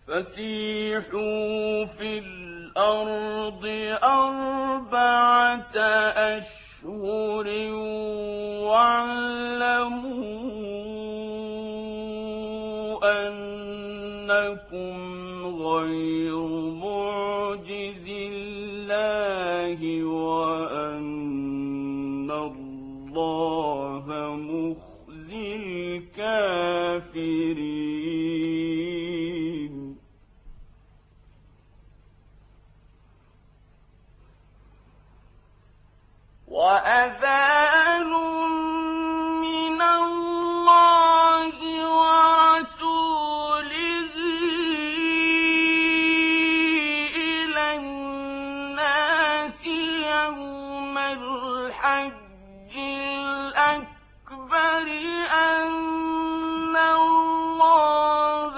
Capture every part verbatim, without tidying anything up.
فسيحوا في الأرض أربعة أشهر واعلموا أنكم غير معجز الله وأن الله مخزي الكافرين. وأذان من الله ورسوله إلى الناس يوم الحج الأكبر أن الله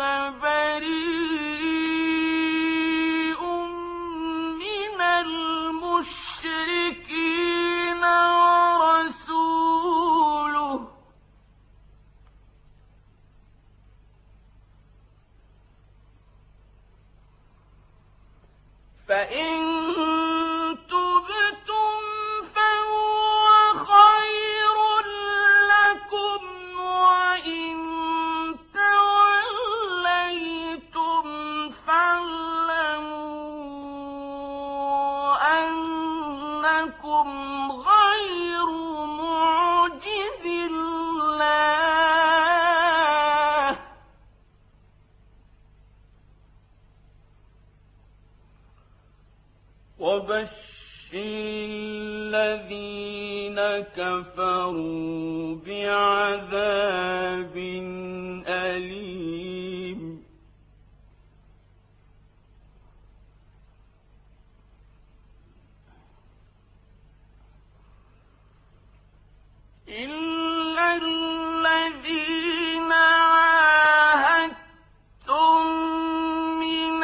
بريء من المشركين ورسوله فإن تبتم فهو خير لكم وإن توليتم فاعلموا أنكم غير معجز الله وبشر الذين كفروا بعذاب أليم. إلا الذين عاهدتم من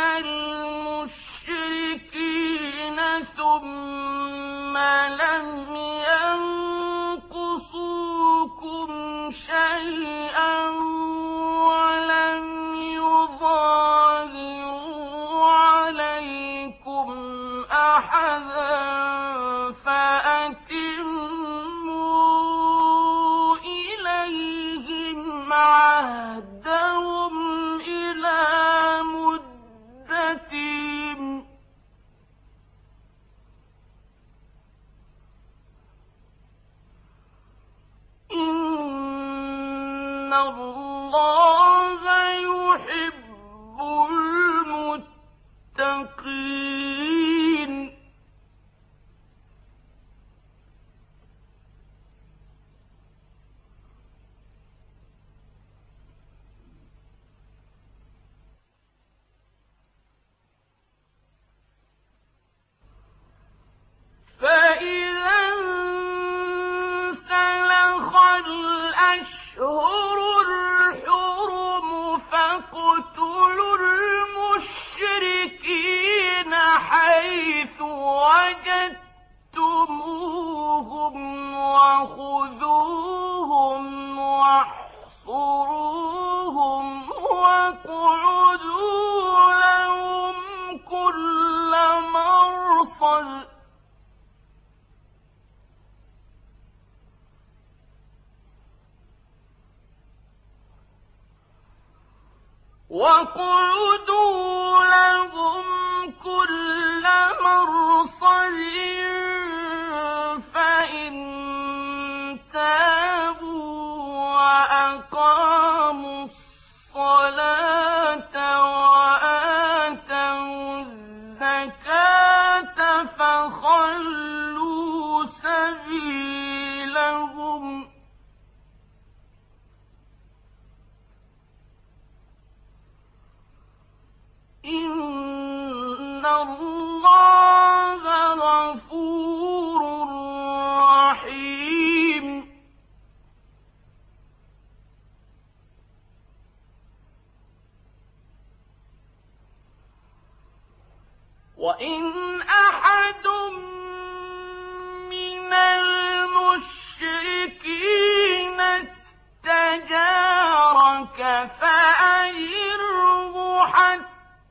المشركين ثم لم ينقصوكم شيئا ولم يظاهروا عليكم أحدا فأتموا إليهم عهدهم إلى مدتهم إن الله يحب المتقين. فإذا انسلخ الأشهر الحرم فاقتلوا المشركين حيث وجدتموهم وخذوهم واحصروهم واقعدوا لهم كل مرصد وَاقْعُدُوا لَهُمْ كُلَّ مَرْصَدٍ فَإِن تَابُوا وَأَقَامُوا الصَّلَاةَ وَآتَوُا الزَّكَاةَ فَخَلُّوا سَبِيلَهُمْ إِنَّ اللَّهَ غَفُورٌ رَّحِيمٌ. وَإِنْ أَحَدٌ مِّنَ الْمُشْرِكِينَ اسْتَجَارَكَ فَأَجِرْهُ حَتَّىٰ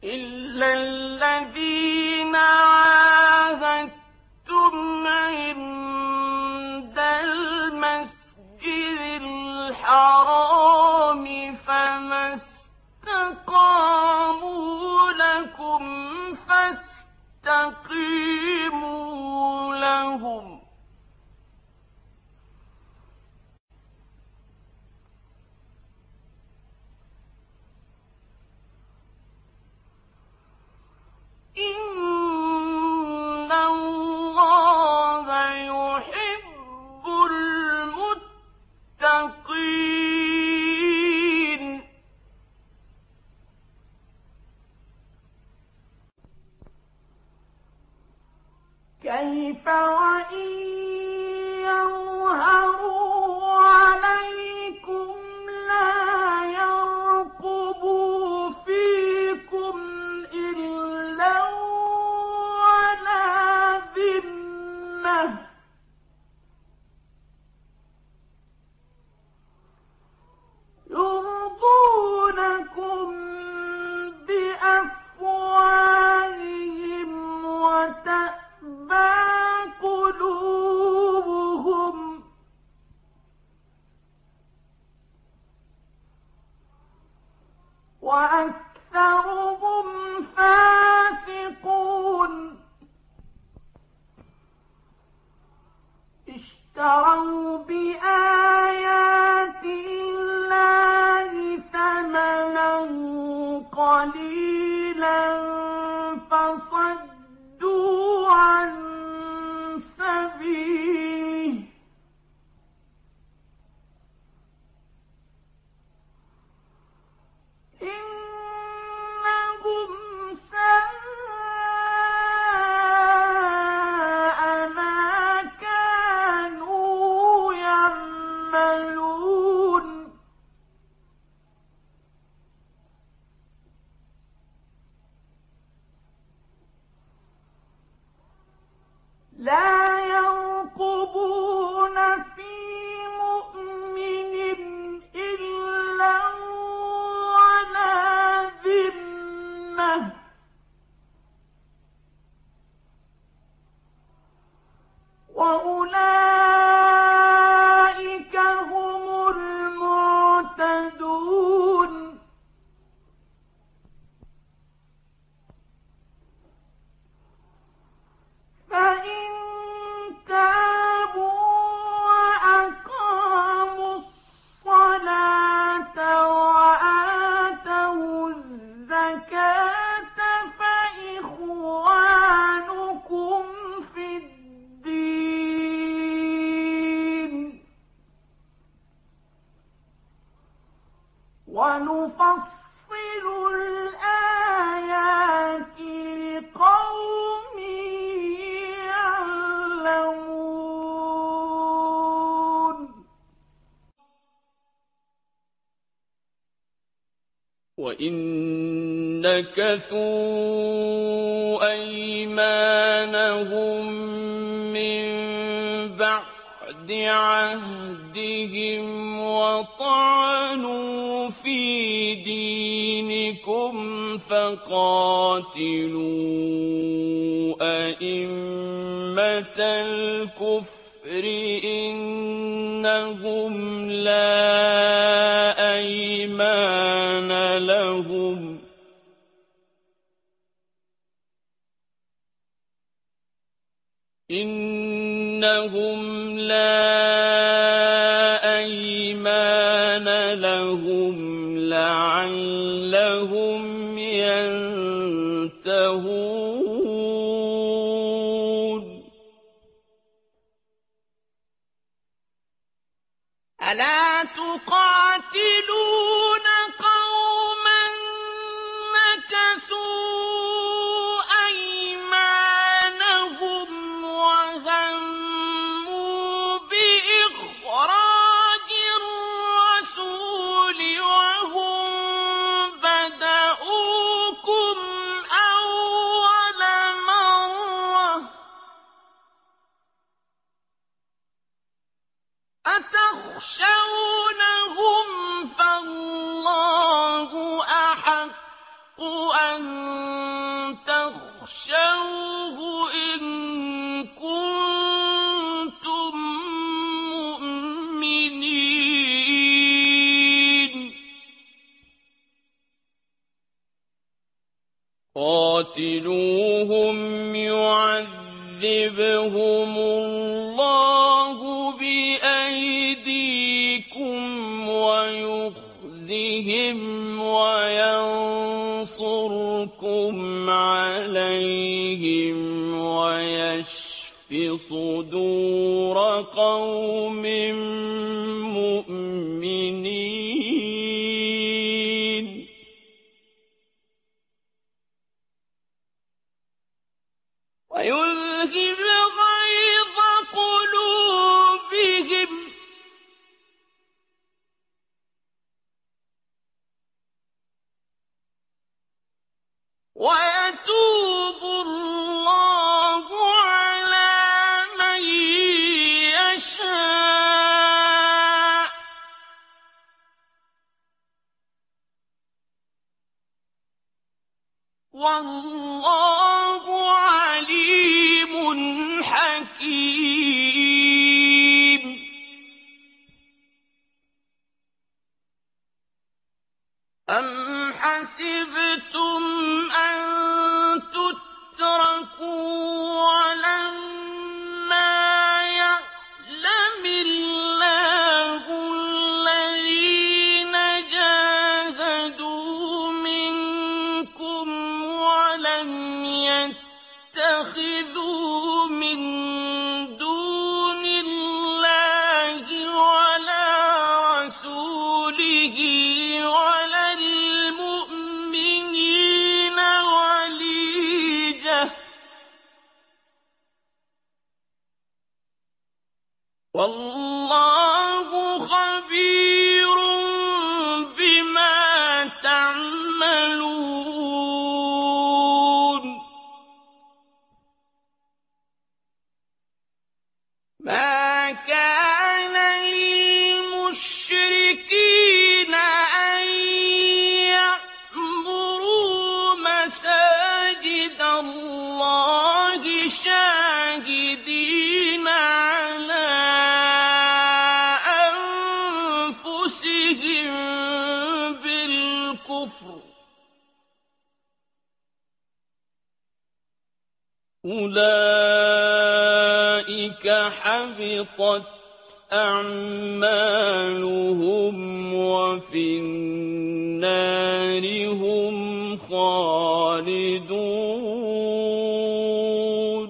إلا الذين عاهدتم عند المسجد الحرام فما استقاموا لكم فاستقيموا لهم إن الله يحب المتقين كيف وإن يظهروا عليكم لا يرقبوا فيكم إلا ولا ذمة يرضونكم بأفواههم وتأبى قلوبهم وأكثرهم فاسقون اشتروا بآيات الله ثمنا قليلا فصدوا عن سبيله إنهم ساء ما كانوا يعملون لا يرقبون في مؤمن إلا ولا ذمة وأولئك هم المعتدون فإن تابوا وأقاموا الصلاة وآتوا الزكاة فإخوانكم في الدين ونفصل الآيات لقوم يعلمون وإن نكثوا أيمانهم من بعد عهدهم وطعنوا في دينكم فقاتلوا أئمة الكفر إنهم لا أيمان لهم إنهم لا أيمان لهم لعلهم ينتهون ألا تقاتلون قوما نكثوا أيمانهم وهموا بإخراج الرسول وهم بدؤوكم أول مرة أتخشونهم أَن تَخْشَوْهُ إِن كُنتُم مُّؤْمِنِينَ قَاتِلُوهُمْ يُعَذِّبْهُمُ اللَّهُ بِأَيْدِيكُمْ وَيُخْزِهِمْ وَيَنصُرْكُمْ عَلَيْهِمْ وَيَشْفِ صُدُورَ قَوْمٍ مُّؤْمِنِينَ وَيُذْهِبْ غَيْظَ قُلُوبِهِمْ وَيَتُوبُ اللَّهُ عَلَىٰ مَن يَشَاءُ ۗ وَاللَّهُ عَلِيمٌ حَكِيمٌ أَمْ حَسِبْتُمْ أَن تُتْرَكُوا وَلَمَّا يَعْلَمِ اللَّهُ الَّذِينَ جَاهَدُوا مِنكُمْ وَلَمْ يَتَّخِذُوا مِن دُونِ اللَّهِ وَلَا رَسُولِهِ وَلَا الْمُؤْمِنِينَ وَلِيجَةً ۚ وَاللَّهُ خَبِيرٌ بِمَا تَعْمَلُونَ مَا كَانَ لِلْمُشْرِكِينَ أَن يَعْمُرُوا مَسَاجِدَ اللَّهِ شَاهِدِينَ عَلَىٰ أَنفُسِهِم بِالْكُفْرِ ۚ أُولَٰئِكَ حَبِطَتْ أَعْمَالُهُمْ وَفِي النَّارِ هُمْ خَالِدُونَ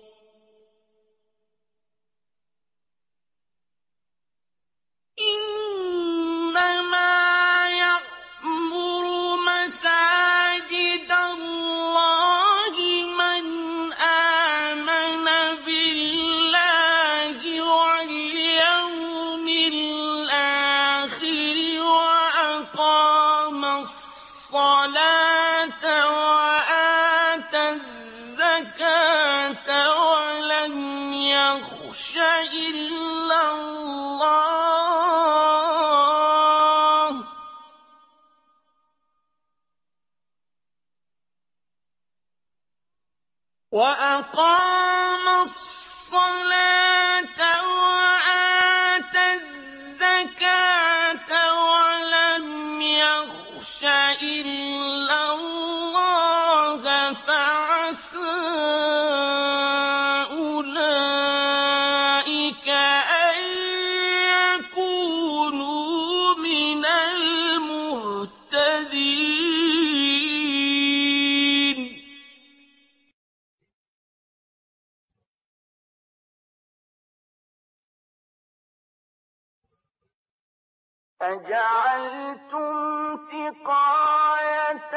إِنَّمَا يَعْمُرُ مَسَاجِدَ اللَّهِ مَنْ آمَنَ بِاللَّهِ وَالْيَوْمِ الْآخِرِ وَأَقَامَ الصَّلَاةَ وَآتَى الزَّكَاةَ وَلَمْ يَخْشَ إِلَّا اللَّهَ ۖ وَأَقَامَ الصَّلَاةَ وَآتَى الزَّكَاةَ وَلَمْ يَخْشَ إِلَّا اللَّهَ فَعَسَىٰ أُولَٰئِكَ أَن يَكُونُوا مِنَ الْمُهْتَدِينَ أَجَعَلْتُمْ سِقَايَةَ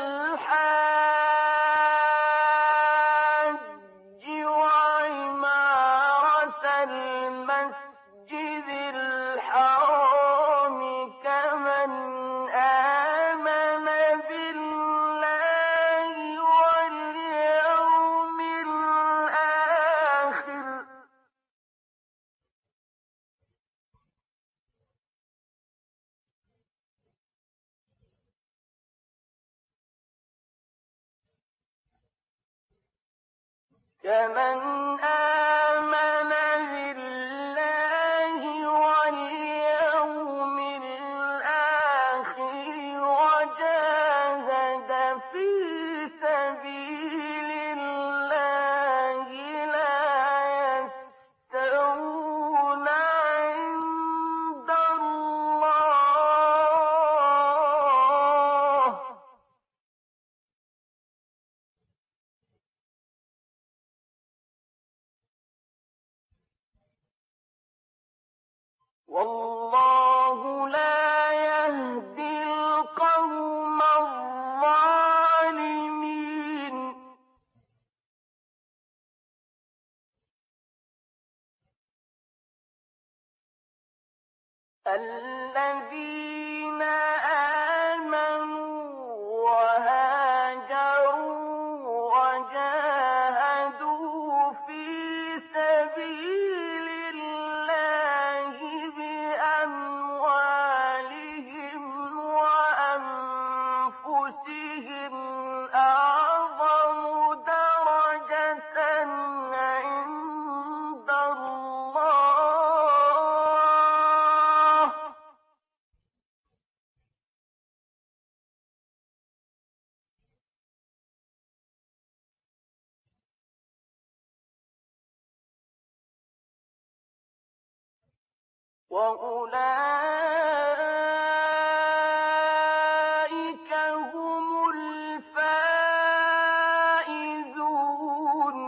الْحَاجِّ وَعِمَارَةَ الْمَسْجِدِ الْحَرَامِ كَمَنْ آمَنَ بِاللَّهِ وَالْيَوْمِ الْآخِرِ ۚ كمن آمن بالله واليوم الآخر وجاهد في سبيل الله لا يستوون عند الله والله لا يهدي القوم الظالمين الذين آمنوا وهاجروا وجاهدوا في سبيل الله بأموالهم وأنفسهم أعظم درجة عند الله وأولئك هم الفائزون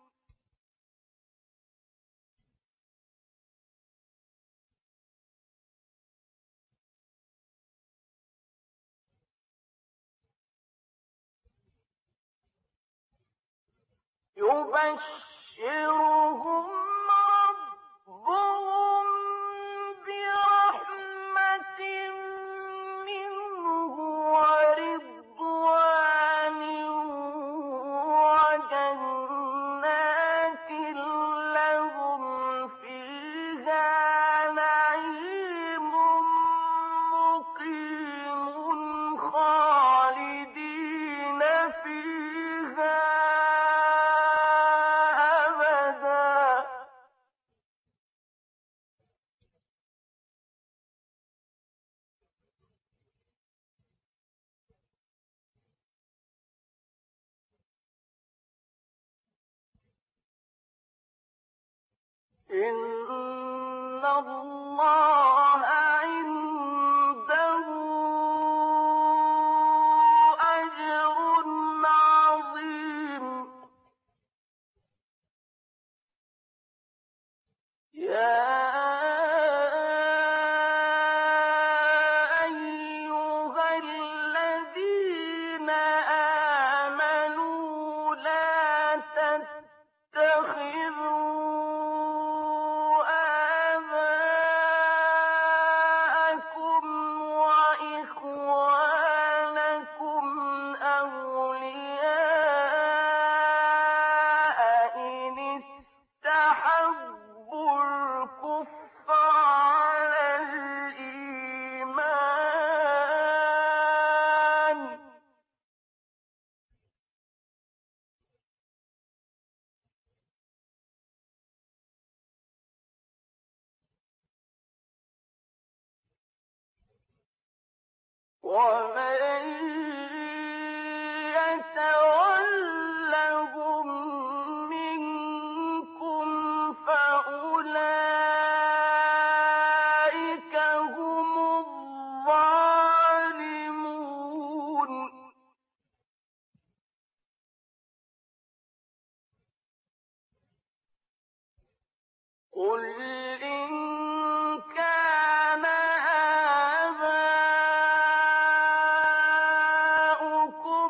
يبشرهم ربهم برحمة منه ورضوان وجنات لهم فيها نعيم مقيم خالدين فيها أبدا إن الله عنده أجر عظيم يا أيها الذين آمنوا لا تتخذوا آباءكم وإخوانكم أولياء إن استحبوا الكفر على الإيمان ومن يتولهم منكم فأولئك هم الظالمون قل إن كان آباؤكم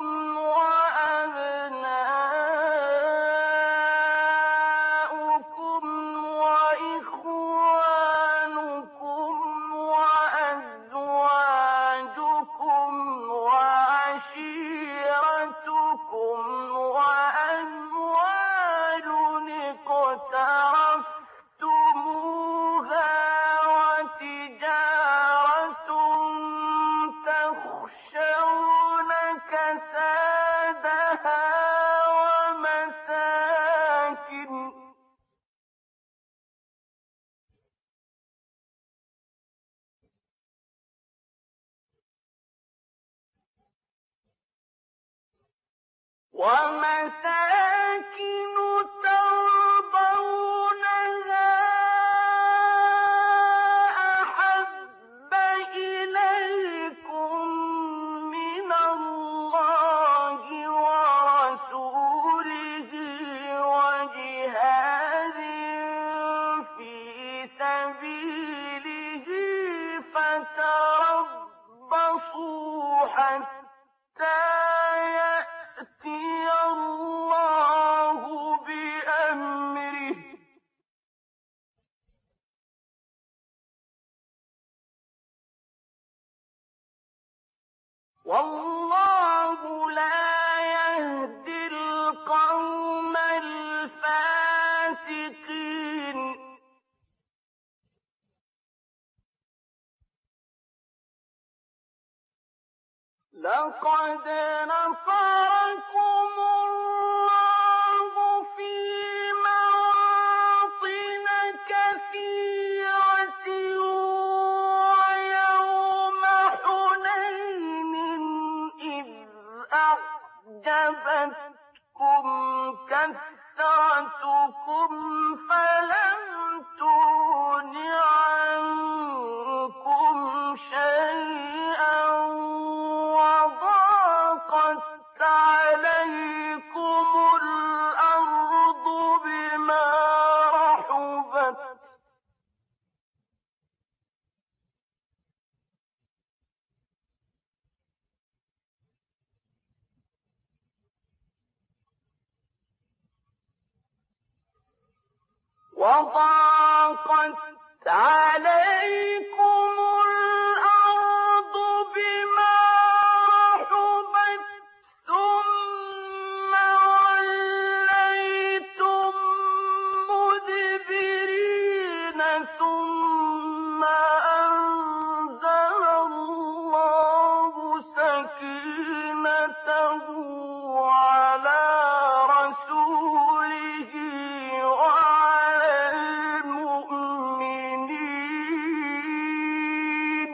وأبناؤكم وإخوانكم وأزواجكم وعشيرتكم وأموال اقترفتموها ومساكن ترضونها أحب إليكم من الله ورسوله وجهاد في سبيله فتربصوا حتى يأتي الله بأمره والله لا يهدي القوم الفاسقين لقد نصركم الله في مواطن كثيرة ويوم حنين إذ أعجبتكم كثرتكم فلم تغن عنكم شيئا وضاقت عليكم الأرض بما رحبت وضاقت عليكم الأرض بما رحبت ثم وليتم مدبرين ثم أنزل الله سكينته على رسوله وعلى المؤمنين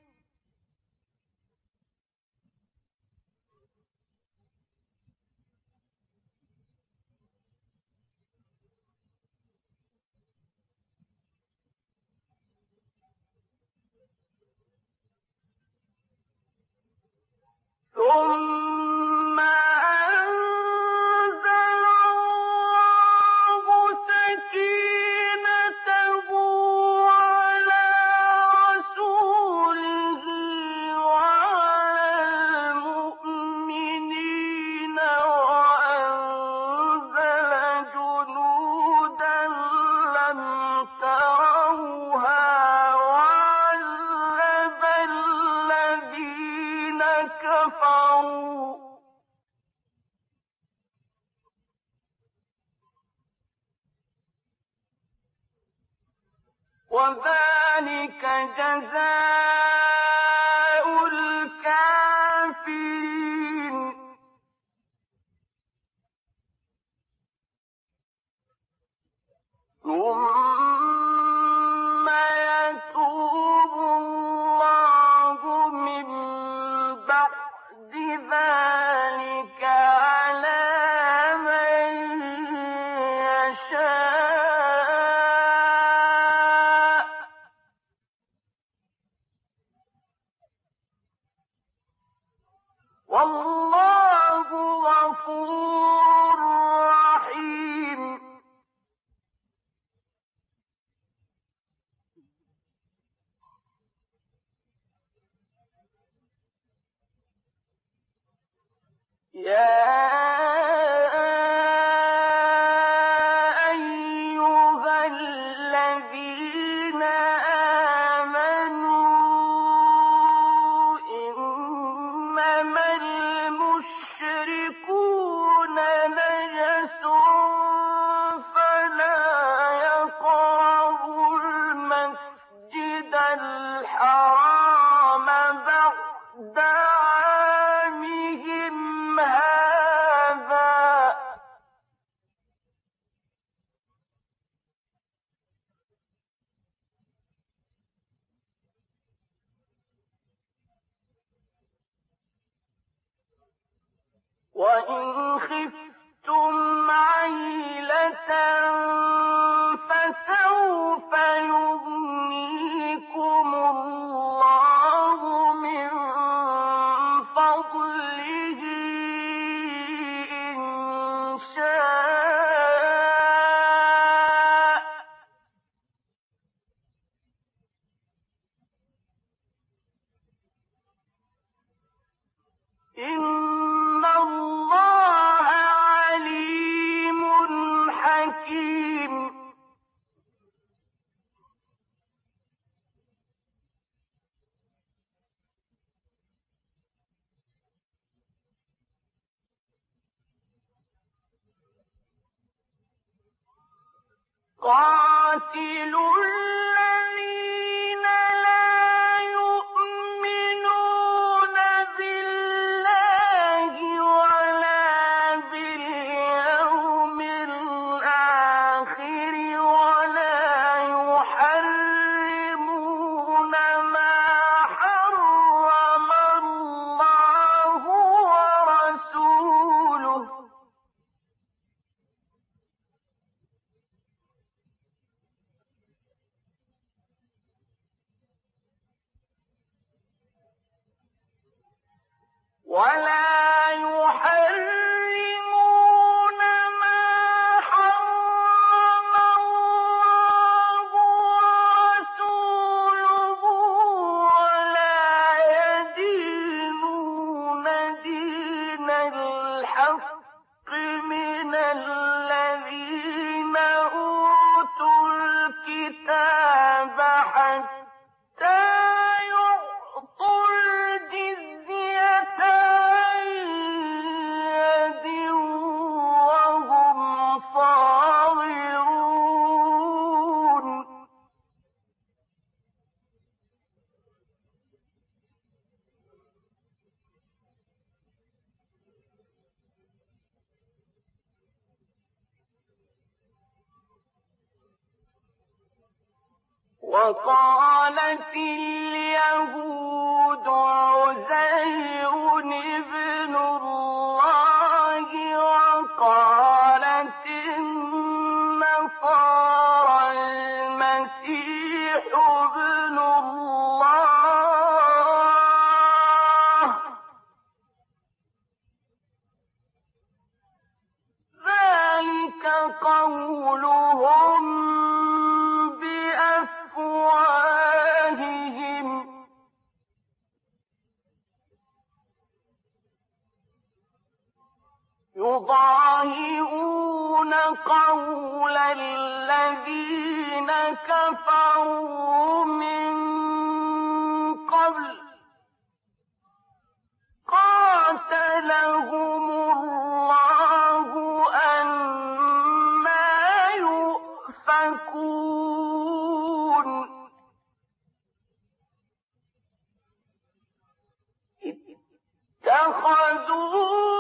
ثم أنزل الله سكينته على رسوله وعلى المؤمنين وأنزل جنودا لم تروها وعذب الذين كفروا وذلك جزاء الكافرين ثم يتوب الله من بعد ذلك على من يشاء والله غفور رحيم يا أيها الذين آمنوا إنما المشركون نجس فلا يقربوا المسجد الحرام بعد عامهم هذا وإن خفتم قاتلوا الذين لا يؤمنون بالله ولا باليوم الآخر ولا يحرمون ما حرم الله ورسوله ولا يحرمون ما حرم الله ورسوله ولا يدينون دين الحق من الذين أوتوا الكتاب حتى يعطوا الجزية عن يد وهم صاغرون وقالت اليهود عزير ابن الله وقالت النصارى المسيح ابن الله ذلك قولهم بأفواههم يضاهئون قول الذين كفروا من قبل قاتلهم الله أنى يؤفكون اتخذوا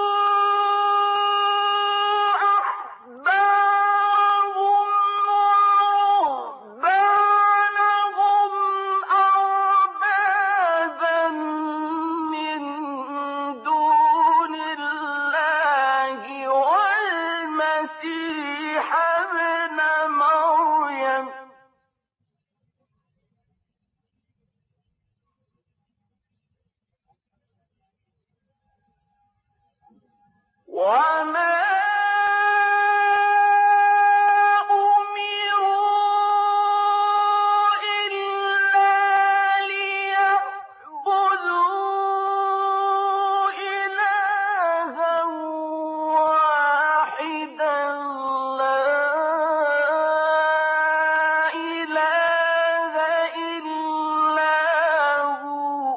وما أمروا إلا ليعبدوا إلها واحدا لا إله إلا هو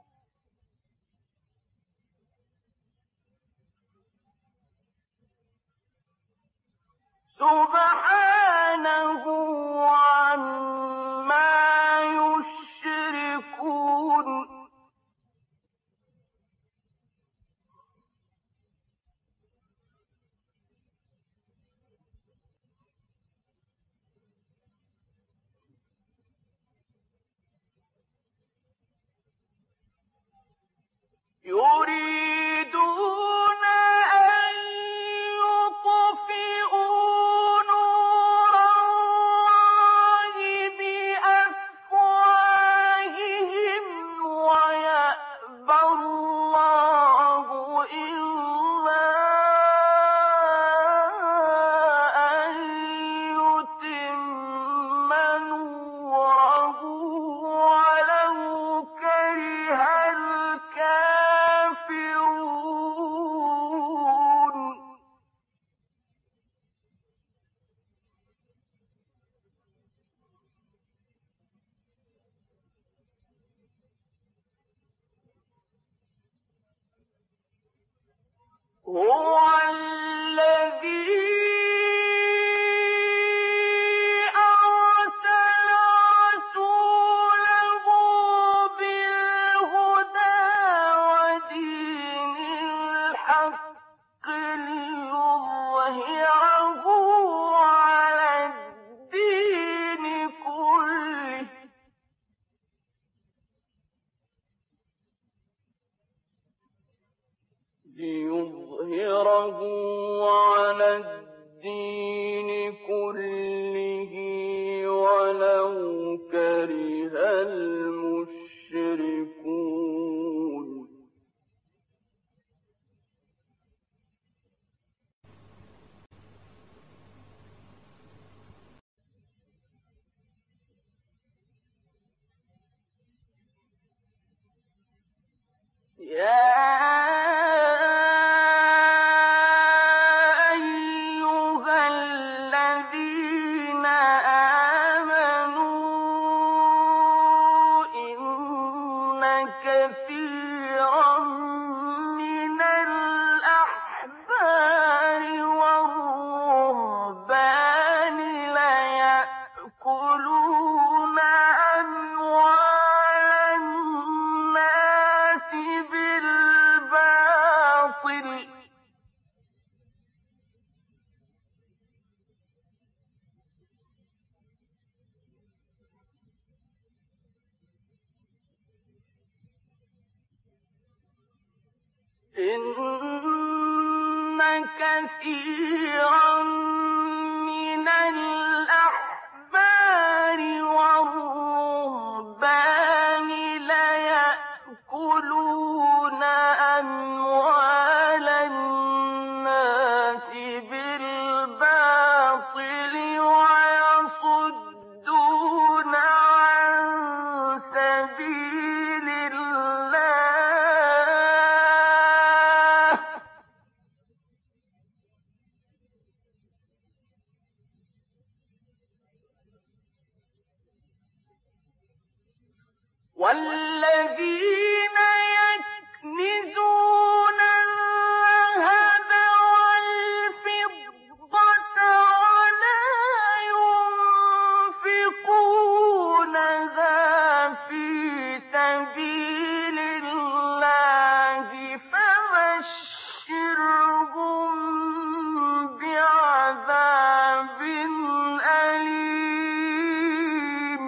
سبحانه عما يشركون يريدون أن يطفئوا نور الله بأفواههم ويأبى الله إلا أن يتم نوره ولو كره الكافرون هو الذي ليظهره على الدين كله ليظهره على الدين كله ولو كره المشركون. يا أيها الذين آمنوا إن كثيرا من الأحبار والرهبان ليأكلون أموال الناس بالباطل إن كثيرا من الأحبار والرهبان ليأكلون أموال الناس بالباطل ويصدون عن سبيل الله والذين يكنزون الذهب والفضة ولا ينفقونها في سبيل الله فبشرهم بعذاب أليم.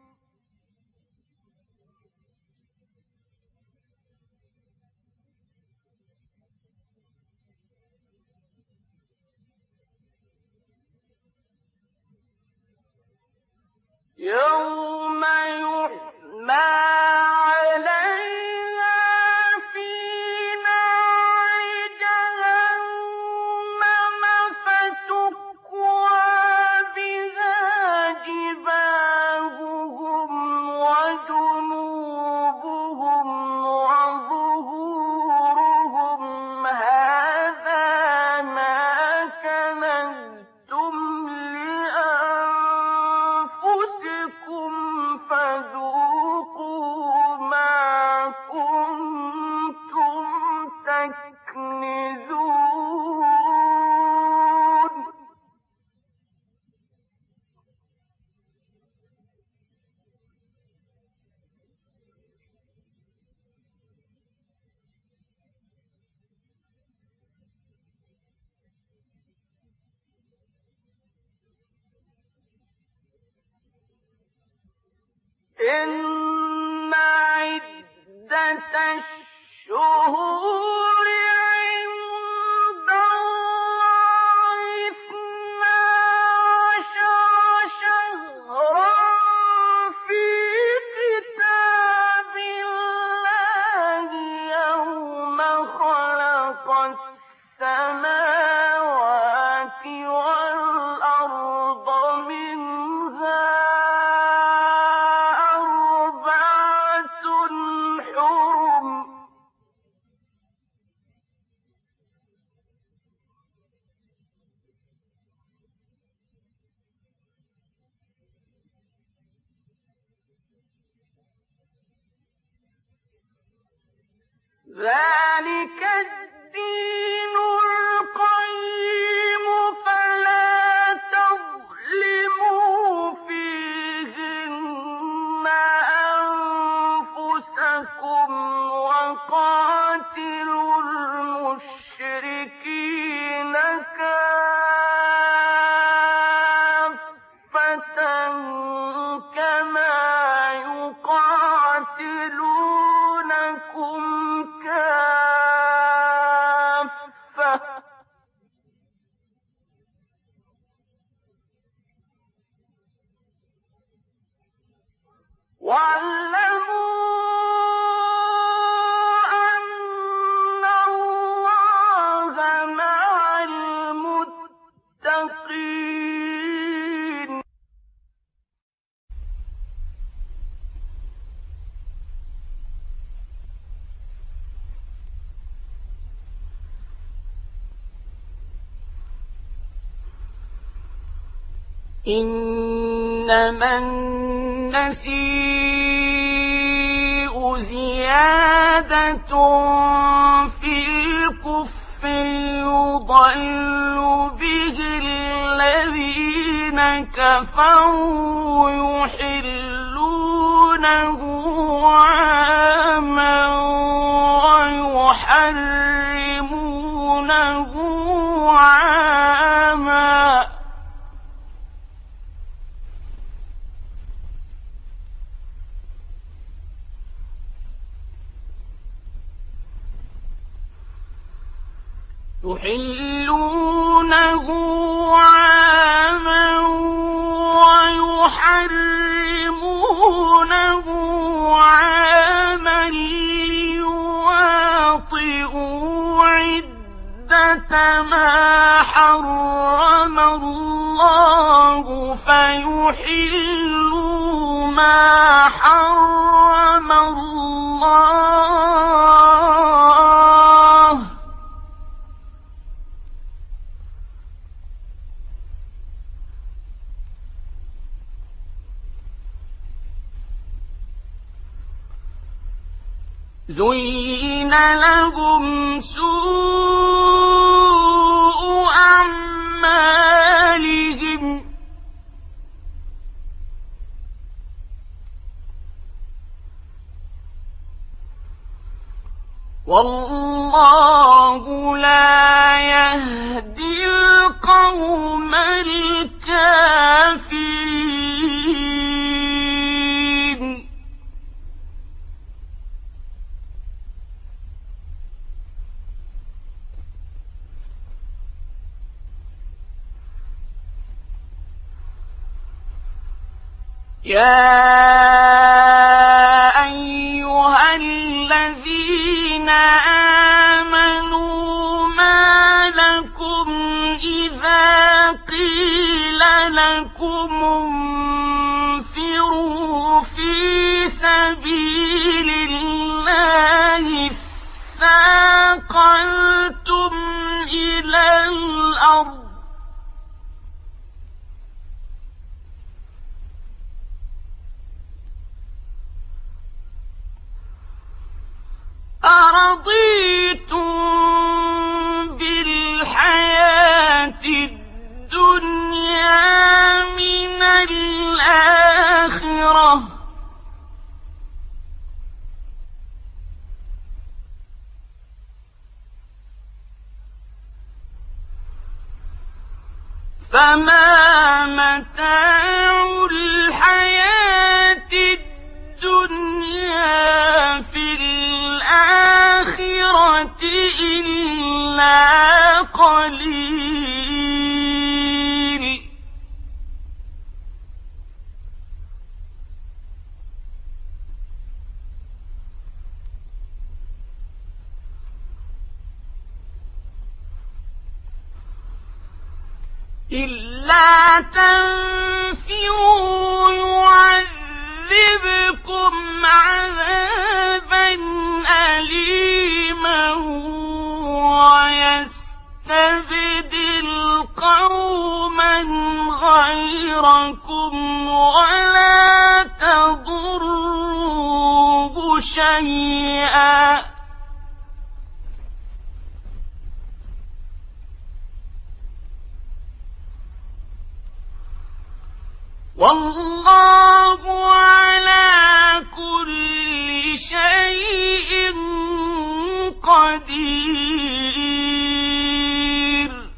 يوم يحمى عليها في نار جهنم فتكوى بها جباههم وجنوبهم وظهورهم هذا ما كنزتم لأنفسكم فذوقوا ما كنتم تكنزون. إن عدة الشهور عند الله اثنا عشر شهرا في كتاب الله يوم خلق السماوات والأرض منها أربعة حرم ذلك الدين القيم فلا تظلموا فيهن أنفسكم وقاتلوا المشركين واعلموا أن الله مع المتقين. إنما النسيء زيادة في الكفر يضل به الذين كفروا يحلونه عاما ويحرمونه عاما يحلونه عاما ويحرمونه عاما ليواطئوا عدة ما حرم الله فيحلوا ما حرم الله زين لهم سوء أعمالهم والله لا يهدي القوم الكافرين. يا أيها الذين آمنوا ما لكم إذا قيل لكم انفروا في سبيل الله اثاقلتم إلى الأرض أرضيتم بالحياة الدنيا من الآخرة فما متاع الحياة الدنيا في الآخرة إلا قليل. إلا تنفروا يعذبكم عذابا أليما ويستبدل قوما غيركم ولا تضروه شيئا والله على كل شيء قدير.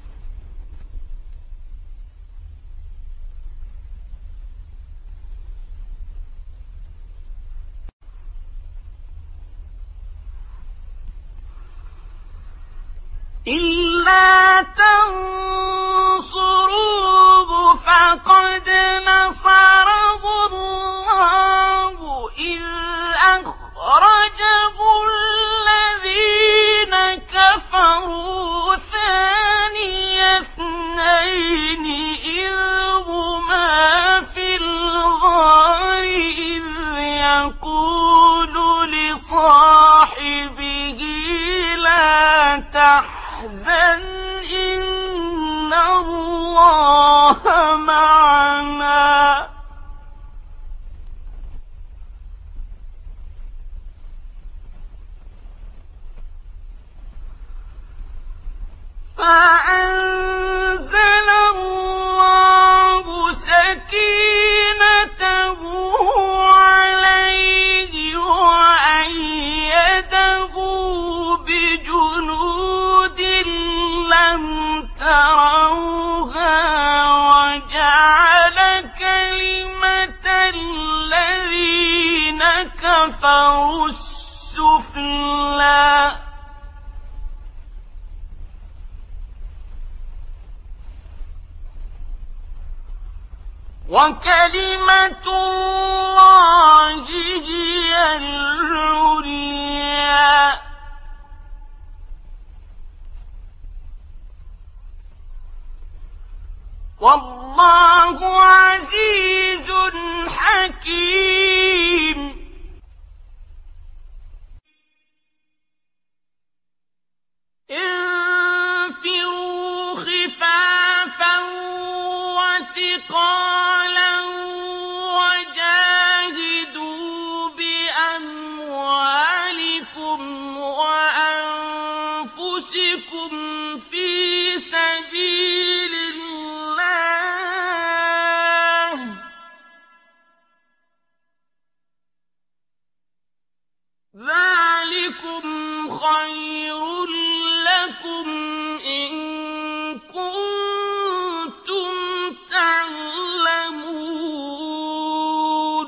إلا تنصروه فقد نصره الله كفروا ثاني اثنين إذ هما في الغار إذ يقول لصاحبه لا تحزن إن الله معنا فأنزل الله سكينته عليه وأيده بجنود لم تروها وجعل كلمة الذين كفروا السفلى وكلمة الله هي العليا والله عزيز حكيم انفروا خفافا وثقالا وجاهدوا بأموالكم وأنفسكم في سبيل الله ذلكم خير لكم إن كنتم تعلمون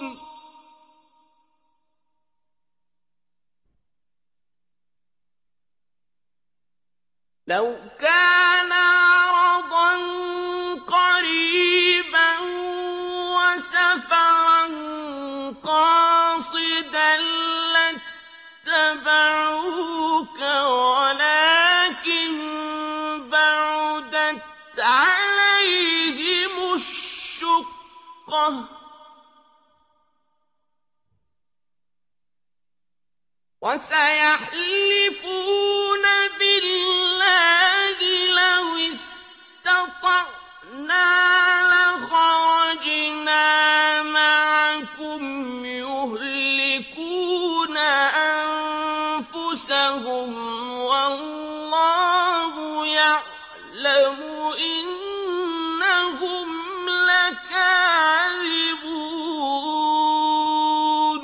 لو كان عرضا قريبا وسفرا قاصدا لاتبعوك ولكن بعدت عليهم الشقة وسيحلفون بالله لو استطعنا لخرجنا معكم يهلكون أنفسهم والله يعلم إنهم لكاذبون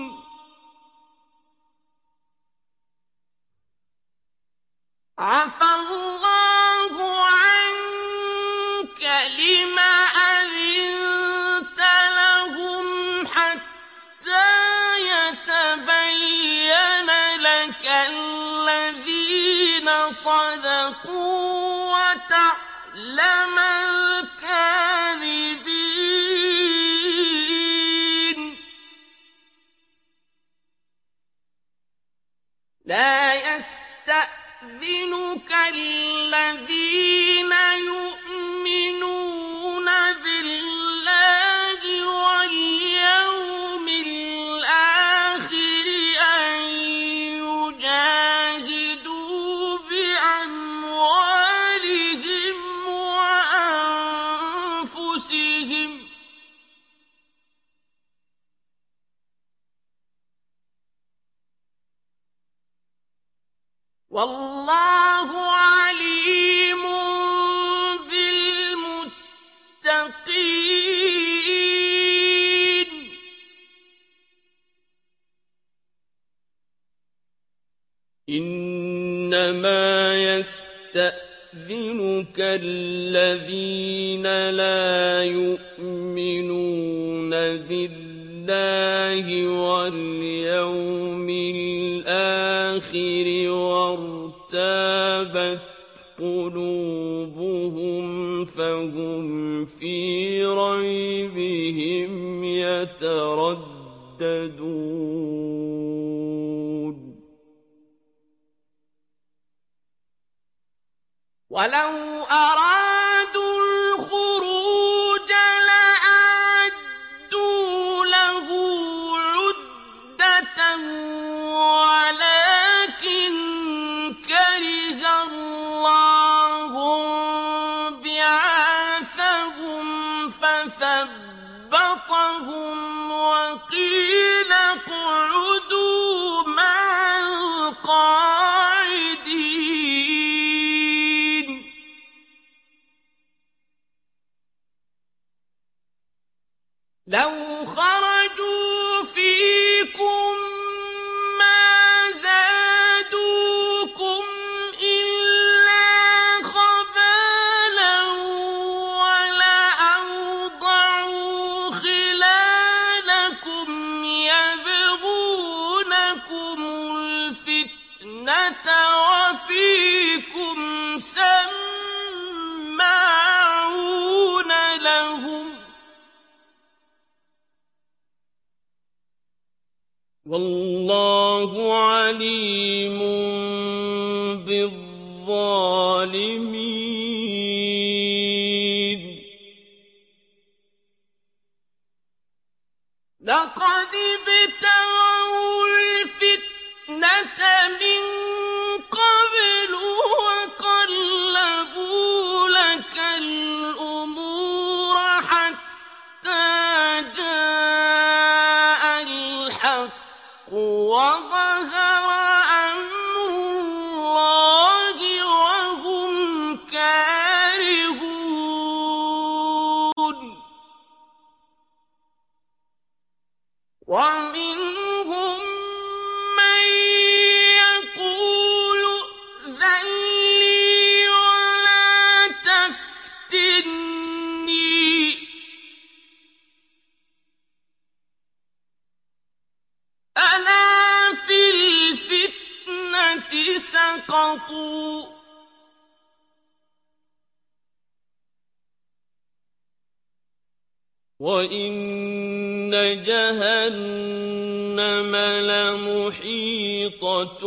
عفى الله عنك لم أذنت لهم حتى يتبين لك الذين صدقوا وتعلم الكاذبين لا يستأذنك الذين يؤمنون بالله واليوم الآخر أن يجاهدوا بأموالهم وأنفسهم والله عليم بالمتقين إنما يستأذنك الذين لا يؤمنون بالله واليوم الآخر وارتابت قلوبهم فهم في ريبهم يترددون وَلَوْ أَرَادُوا الْخُرُوجَ لَأَعَدُّوا لَهُ عُدَّةً وَلَٰكِن كَرِهَ اللَّهُ بِعَاثَهُمْ فَثَبَّطَهُمْ وَقِيلَ اقْعُدُوا مَعَ الْقَاعِدِينَ لَوْ خَرَجُوا فِيكُم مَّا زَادُوكُمْ إِلَّا خَبَالًا وَلَأَوْضَعُوا خِلَالَكُمْ يَبْغُونَكُمُ الْفِتْنَةَ وَفِيكُمْ سَمَّاعُونَ لَهُمْ ۗ وَاللَّهُ عَلِيمٌ بِالظَّالِمِينَ لَقَدِ ابْتَغَوُا الْفِتْنَةَ مِن قَبْلُ وَقَلَّبُوا لَكَ الْأُمُورَ حَتَّىٰ جَاءَ الْحَقُّ وَظَهَرَ أَمْرُ اللَّهِ وَهُمْ كَارِهُونَ وَمِنْهُم مَّن يَقُولُ ائْذَن لِّي وَلَا تَفْتِنِّي ۚ أَلَا فِي الْفِتْنَةِ سَقَطُوا ۗ وَإِنَّ جَهَنَّمَ لَمُحِيطَةٌ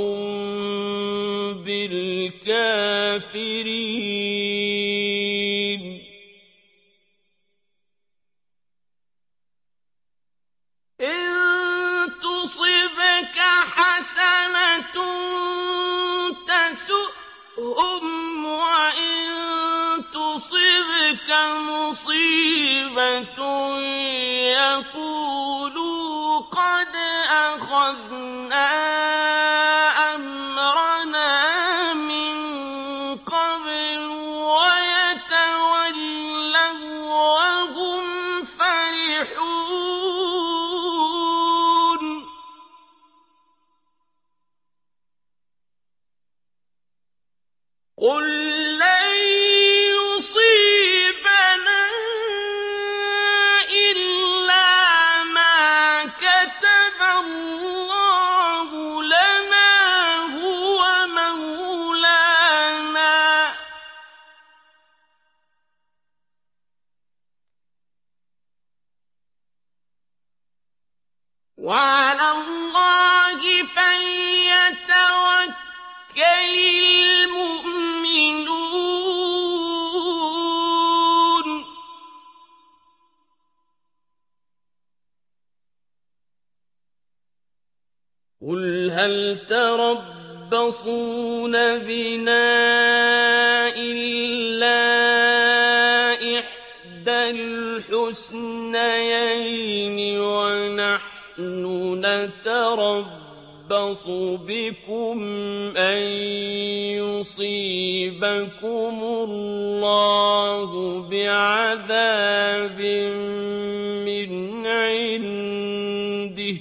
بِالْكَافِرِينَ إِن تُصِبْكَ حَسَنَةٌ تَسُؤْهُمْ وَإِن تُصِبْكَ مُصِيبَةٌ يَقُولُوا قَدْ أَخَذْنَا أَمْرَنَا مِن قَبْلُ وَيَتَوَلَّوا وَّهُمْ فَرِحُونَ قُل لَّن يُصِيبَنَا إِلَّا مَا كَتَبَ اللَّهُ لَنَا هُوَ مَوْلَانَا ۚ وَعَلَى اللَّهِ فَلْيَتَوَكَّلِ الْمُؤْمِنُونَ قُلْ هَلْ تَرَبَّصُونَ بِنَا إِلَّا إِحْدَى الْحُسْنَيَيْنِ وَنَحْنُ نَتَرَبَّصُ بِكُمْ أَن يُصِيبَكُمُ اللَّهُ بِعَذَابٍ مِّنْ عِندِهِ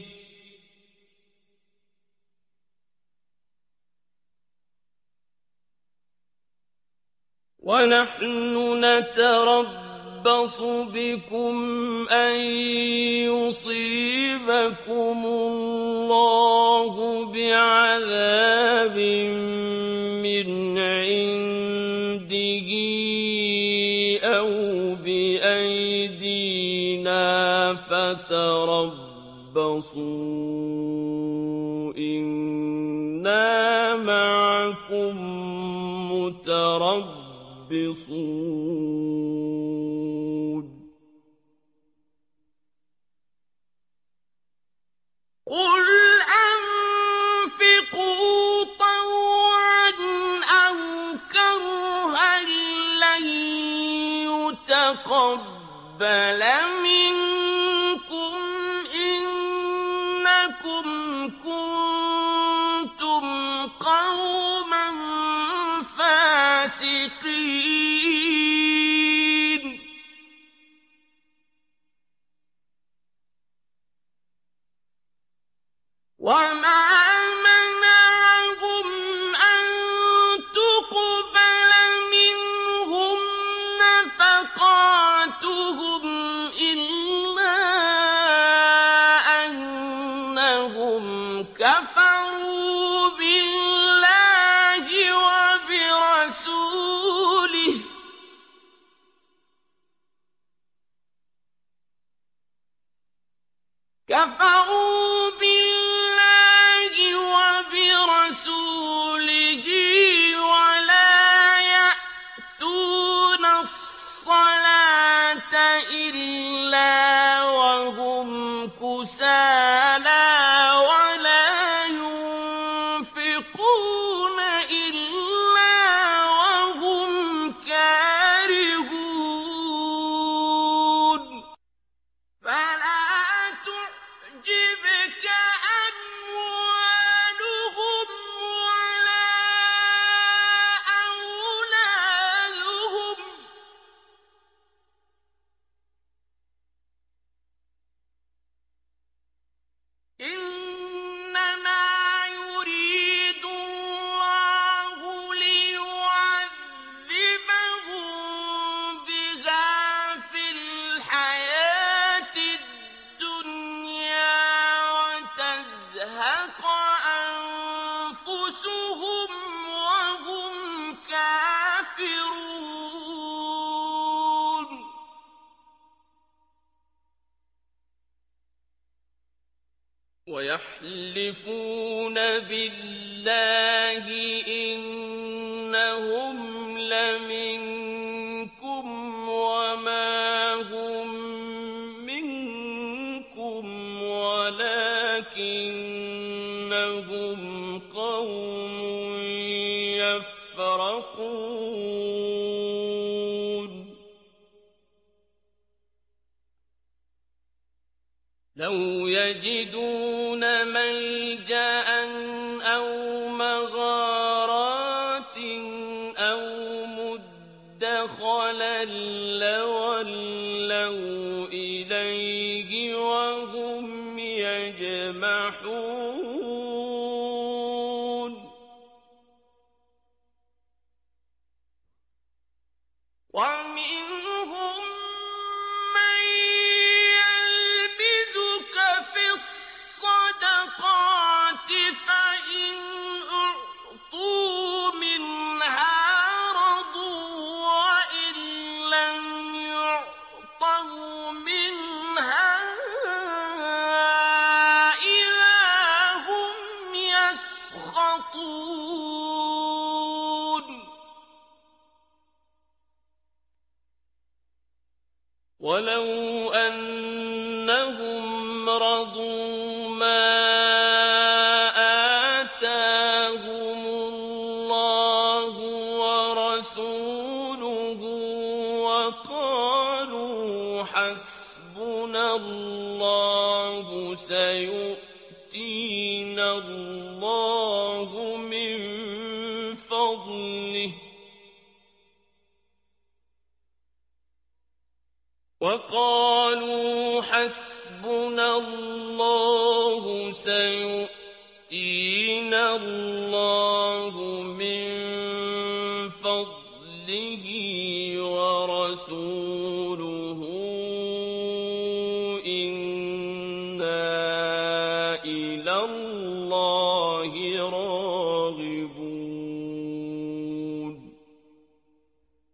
وَنَحْنُ نَتَرَبَّصُ بِكُمْ أَن يُصِيبَكُمُ اللَّهُ بِعَذَابٍ مِّنْ عِندِهِ أَوْ بِأَيْدِينَا فَتَرَبَّصُوا إِنَّا مَعَكُم مُّتَرَبِّصُونَ يتربصون قل أنفقوا طوعا أو كرها لن يتقبل منكم إنكم كنتم قوما فاسقين وما منعهم أن تقبل منهم نفقاتهم إلا أنهم كفروا بالله وبرسوله كفروا بالله وبرسوله ولا يأتون الصلاة إلا وهم كسالى ولا ينفقون إلا وهم كارهون فلا تعجبك أموالهم ولا أولادهم إنما يريد الله ليعذبهم بها في الحياة الدنيا وتزهق أنفسهم وهم كافرون ويحلفون بالله إنهم لمنكم وما هم منكم ولكنهم قوم يفرقون لو يجدون ملجأ أو مغارات أو مدخلا لولوا إليه وهم يجمحون ومنهم من يلمزك في الصدقات فإن أعطوا منها رضوا وإن لم يعطوا منها إذا هم يسخطون ولو أنهم رضوا ما آتاهم الله ورسوله وقالوا حسبنا الله سيؤتينا الله من فضله وقالوا حسبنا الله سيؤتينا الله من فضله ورسوله إنا إلى الله راغبون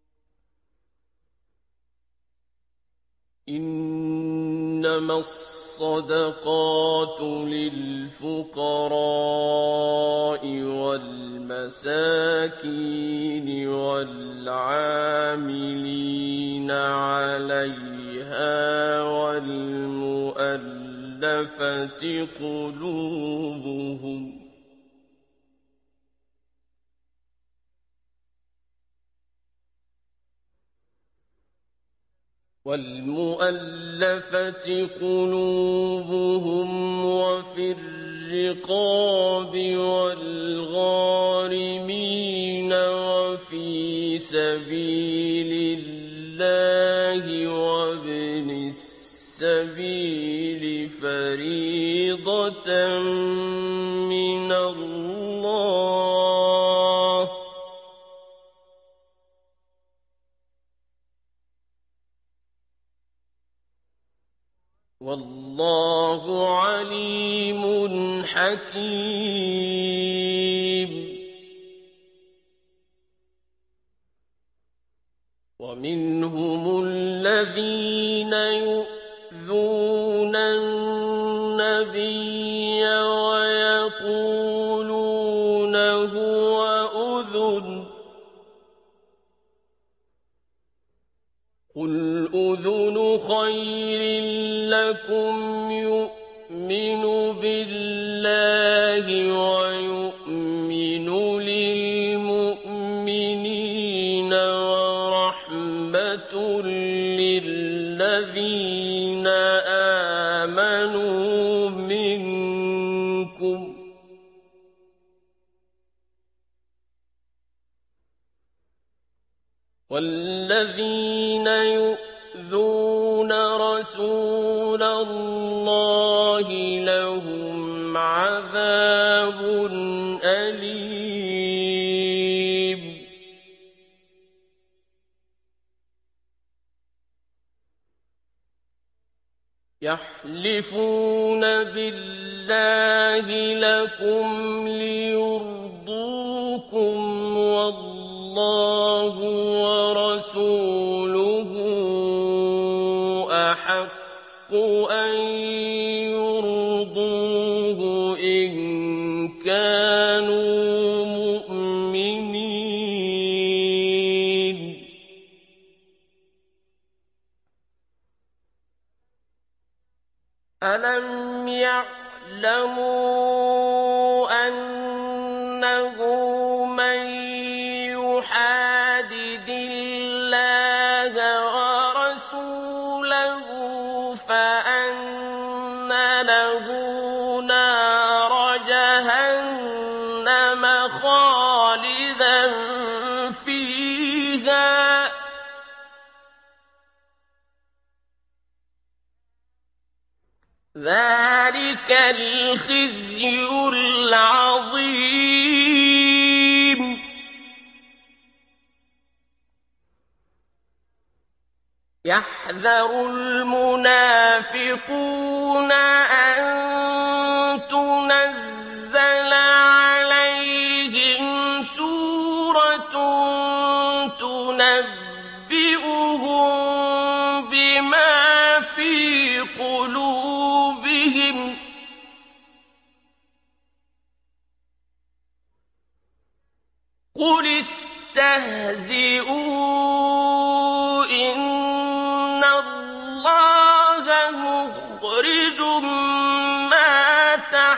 إنما الصدقات للفقراء والمساكين والعاملين عليها والمؤلفة قلوبهم والمؤلفة قلوبهم وفي الرقاب والغارمين وفي سبيل الله وابن السبيل فريضة من الله والله عليم حكيم ومنهم الذين يؤذون النبي ويقولون هو أذن قل أذن خير لكم يؤمن بالله ويؤمن للمؤمنين ورحمة للذين آمنوا منكم والذين يؤذون رسول الله لهم عذاب أليم يحلفون بالله لكم ليرضوكم والله ورسوله أحق أن يرضوه إن كانوا مؤمنين ألم يعلموا أنه من يحادد الله ورسوله فأن له نار جهنم خالدا فيها ذلك الخزي العظيم يحذر المنافقون أن تنزل عليهم سورة تنبئهم بما في قلوبهم قل استهزئوا إن الله مخرج ما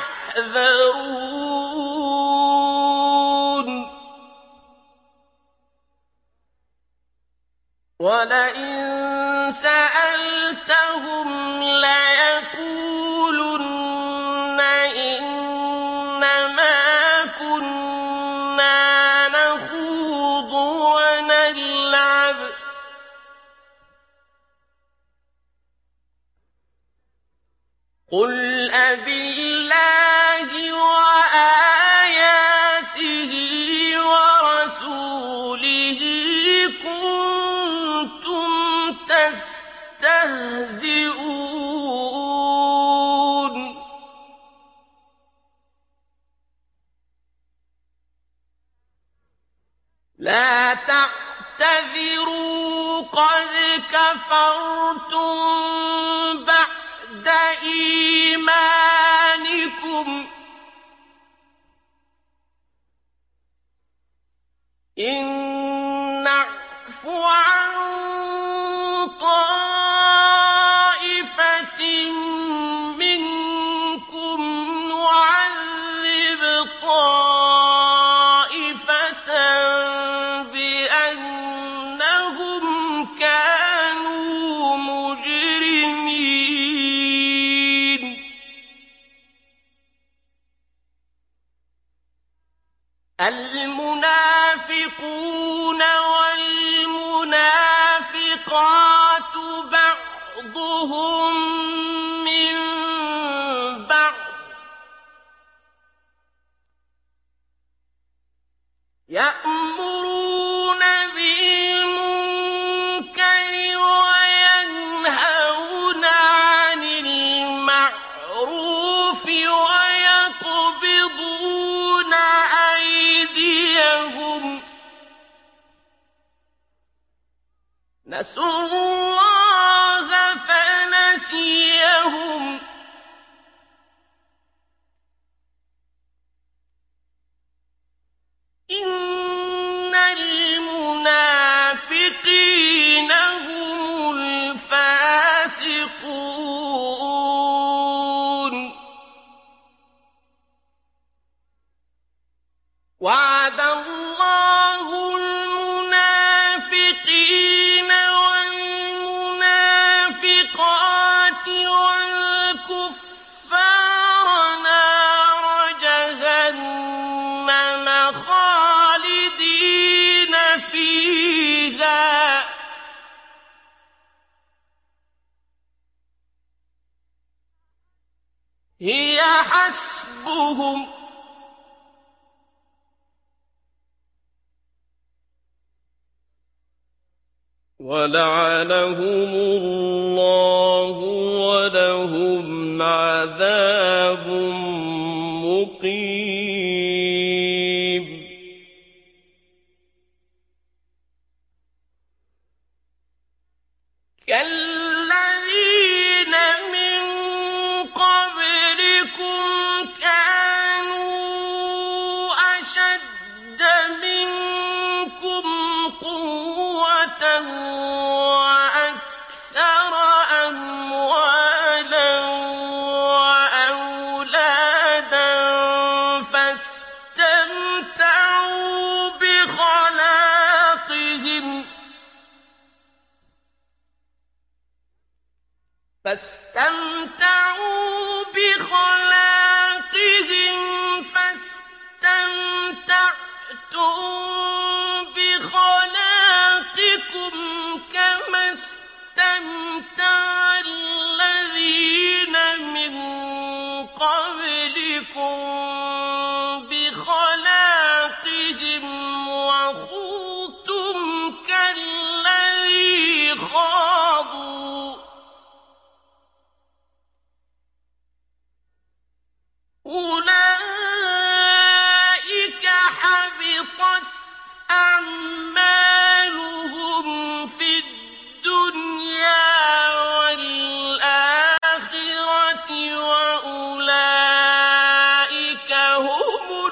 تحذرون ولئن سألتهم ليقولن إنما كنا نخوض ونلعب قل أبالله وآياته ورسوله كنتم تستهزئون لا تعتذروا قد كفرتم بعد إيمانكم إن نعف عن طائفة منكم نعذب طائفة بأنهم كانوا مجرمين المنافقون والمنافقات بعضهم من بعض يأمرون بالمنكر وينهون عن المعروف ويقبضون أيديهم نسوا الله فنسيهم إن المنافقين هم الفاسقون وعد الله المنافقين والمنافقات والكفار نار جهنم خالدين فيها هي حسبهم ولعنهم الله ولهم عذاب مقيم كالذين من قبلكم كانوا أشد منكم قوة وأكثر أموالا وأولادا فاستمتعوا بخلاقهم فاستمتعوا بخلاقهم فاستمتعتم بخلاقكم كما استمتع الذين من قبلكم بخلاقهم وخوضتم كالذي خاضوا أولئك حبطت أعمالهم في الدنيا والآخرة وأولئك هم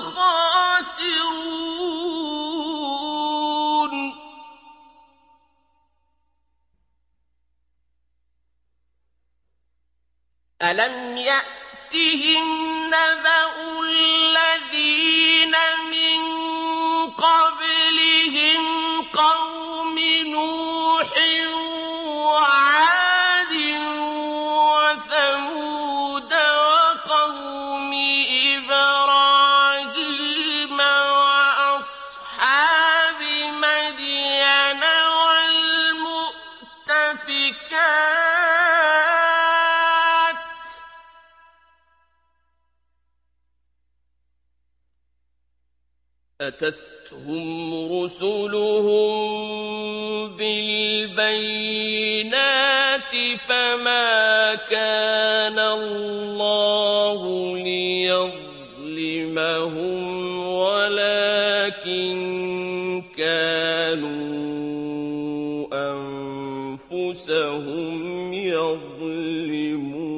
الخاسرون ألم يأتهم نبأ الذين من قبلهم قوم نوح وعاد وثمود وقوم إبراهيم وأصحاب مدين والمؤتفكات أتتهم رسلهم بالبينات فما كان الله ليظلمهم ولكن كانوا أنفسهم يظلمون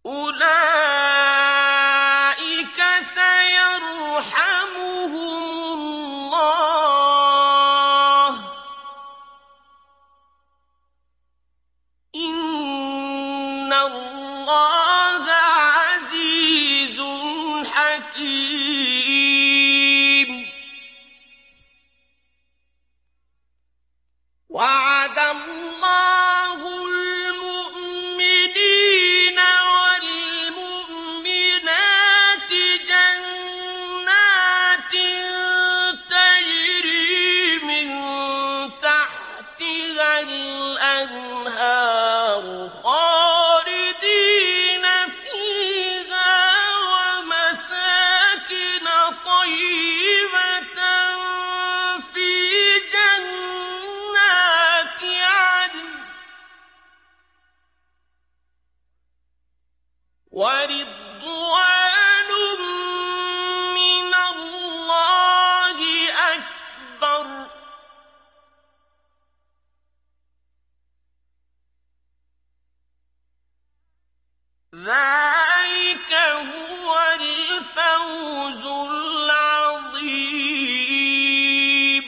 أولئك سيرحمهم الله إن الله عزيز حكيم وعد الله المؤمنين والمؤمنات جنات تجري من تحتها الأنهار خالدين فيها ومساكن طيبة في جنات عدن ورضوان من الله أكبر ذلك هو الفوز العظيم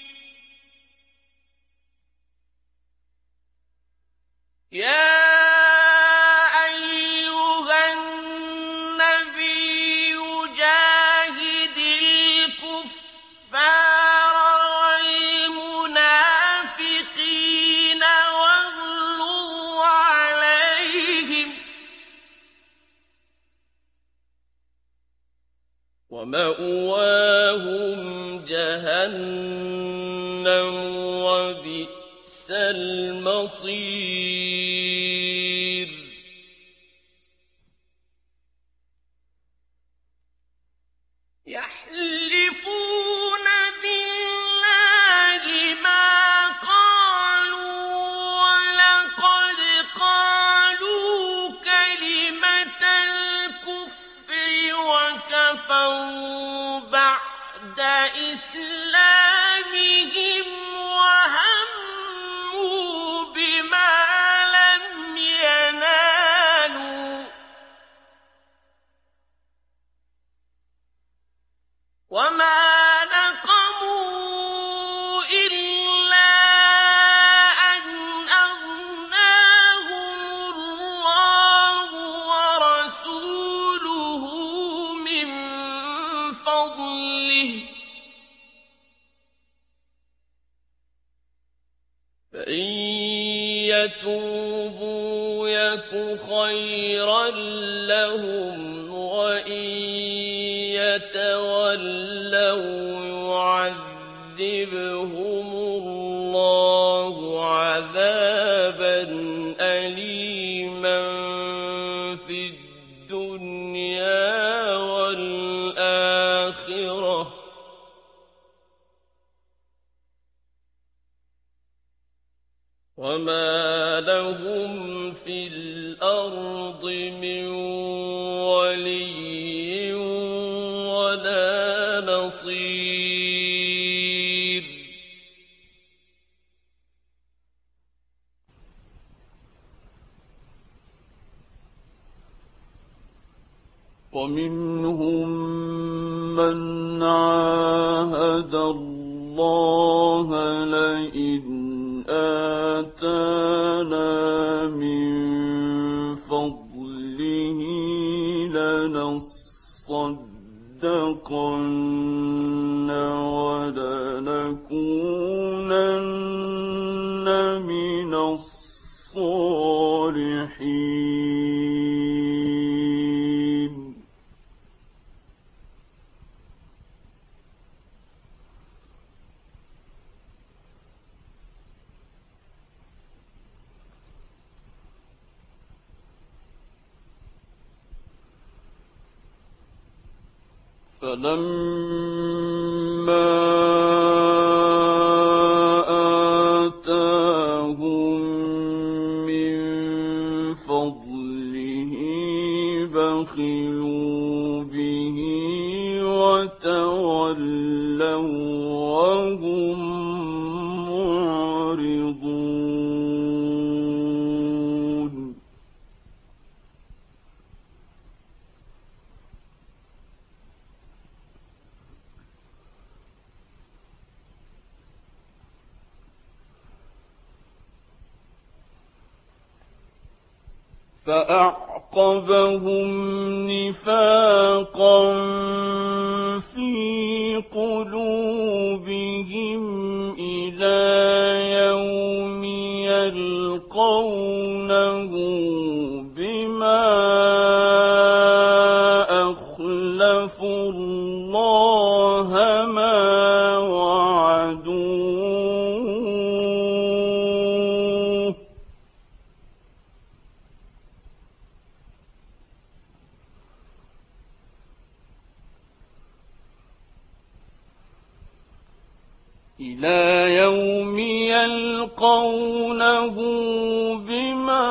يا أيها النبي جاهد الكفار والمنافقين واغلظ عليهم ومأواهم جهنم وبئس المصير يحلفون بالله ما قالوا ولقد قالوا كلمة الكفر وكفروا بعد إسلامهم وهموا بما لم ينالوا وما نقموا إلا أن أغناهم الله ورسوله من فضله فإن يتوبوا يك خيرا لهم وإن يتولوا يعذبهم الله عذابا أليما في الدنيا والآخرة وما لهم في الأرض من ولي ولا نصير ومنهم من عاهد الله لئن آتانا من فضله لنصدقن ولنكونن من الصالحين فلما آتاهم من فضله بخلوا به وتولوا وهم معرضون فأعقبهم نفاقا في قلوبهم إلى يوم يلقونه بما أخلفوا الله ما وعدوه إلى يوم يلقونه بما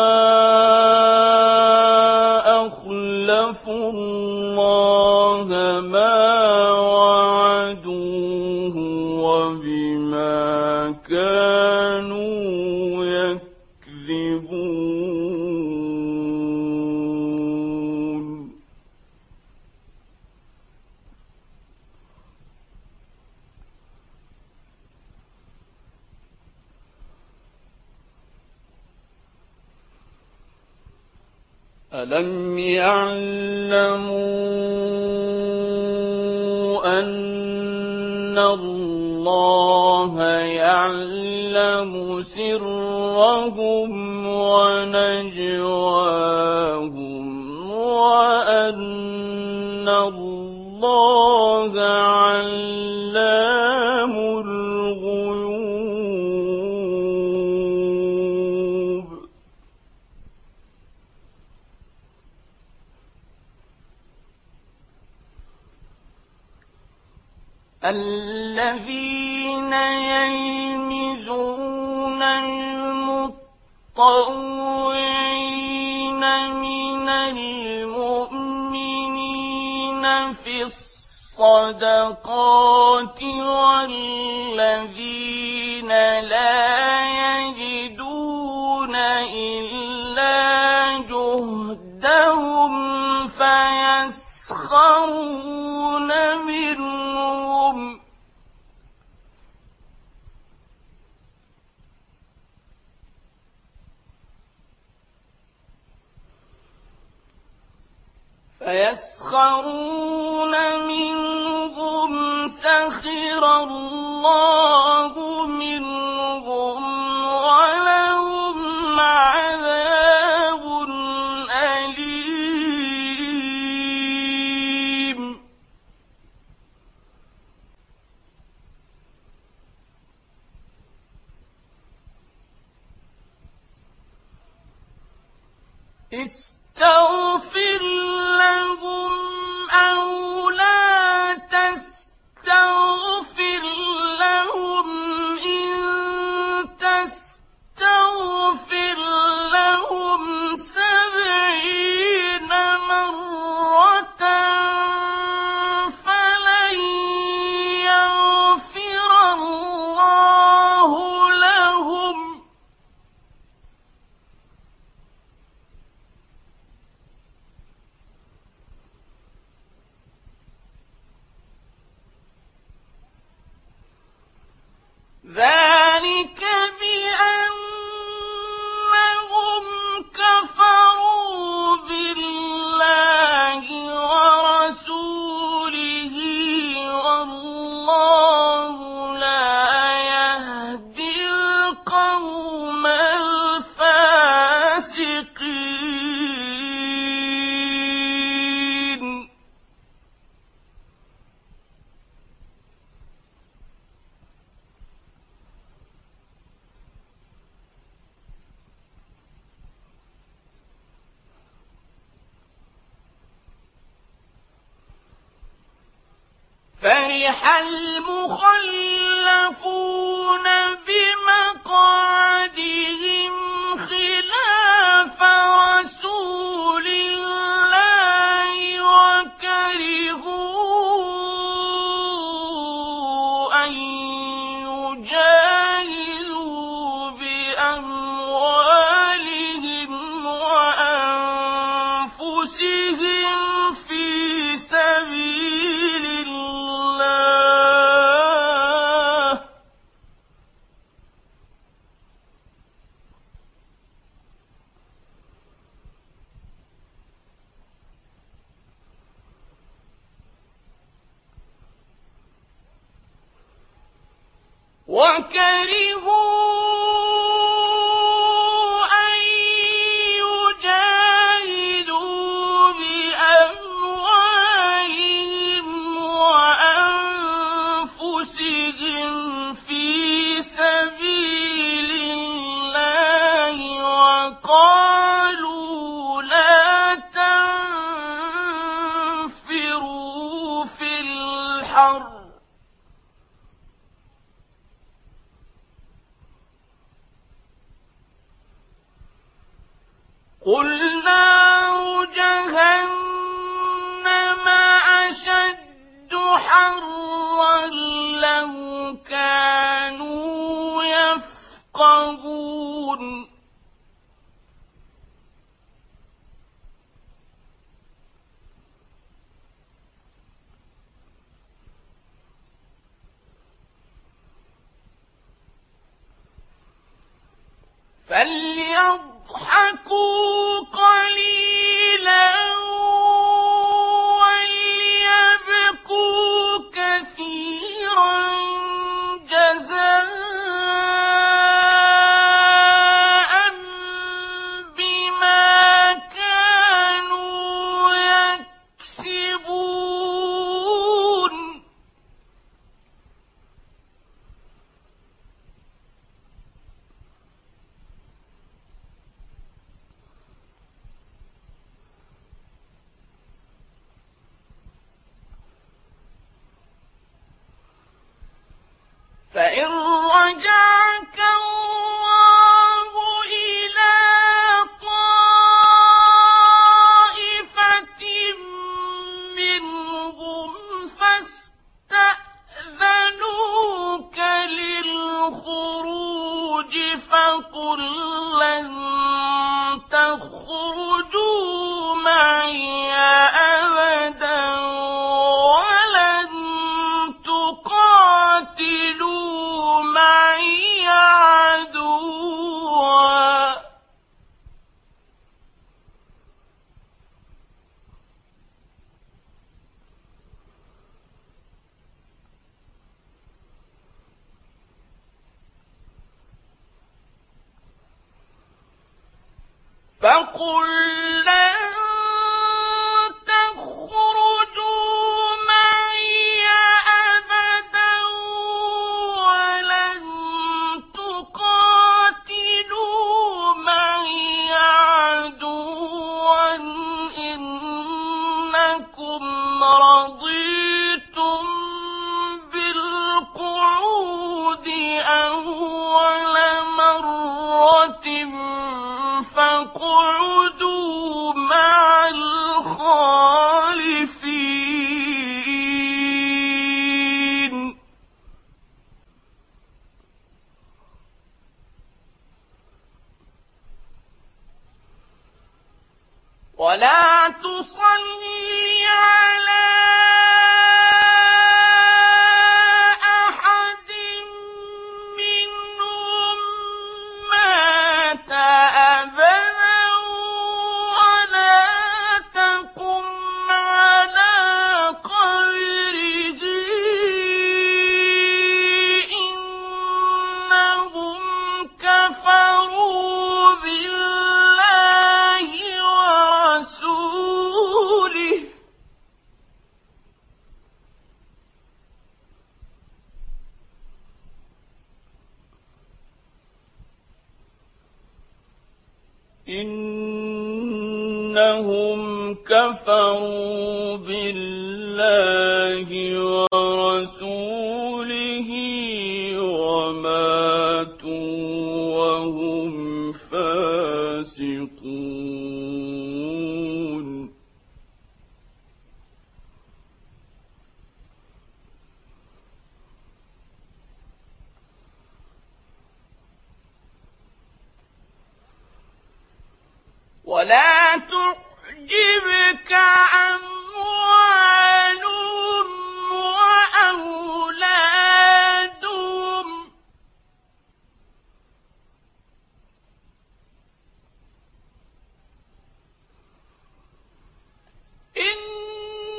أخلفوا الله ما وعدوه وبما كانوا يكذبون ألم يعلموا أن الله يعلم سرهم ونجواهم وأن الله علام الغيوب الذين يلمزون المطوعين من المؤمنين في الصدقات والذين لا يجدون إلا جهدهم فيسخرون منهم فيسخرون منهم سخر الله منهم ولهم عذاب أليم استغفر لهم أو لا تستغفر لهم إن تستغفر لهم سبعين مرة فلن يغفر الله لهم ذلك بأنهم كفروا بالله ورسوله والله لا يهدي القوم الفاسقين فرح المخلفون بمقعدهم خلاف رسول الله وكرهوا أن يجاهدوا بأموالهم وأنفسهم في سبيل الله وكرهوا أن يجاهدوا بأموالهم وأنفسهم في سبيل الله وقالوا لا تنفروا في الحر قل نار جهنم أشد حرا لو كانوا يفقهون فليضحكوا قليلا وليبكوا كثيرا جزاء بما كانوا يكسبون فإن رجعك الله إلى طائفة منهم فاستأذنوك للخروج فقل لن تخرجوا معي أبدا ولن تقاتلوا معي عدوا فقل لن تخرجوا معي أبدا ولن تقاتلوا معي عدوا إنكم رضيتم بالقعود أول مرة فاقعدوا مع الخالفين ولا تصلي على أحد منهم مات أبدا ولا تقم على قبره إنهم كفروا بالله ورسوله إنهم كفروا بالله ورسوله وماتوا وهم فاسقون ولا تعجبك أموالهم وأولادهم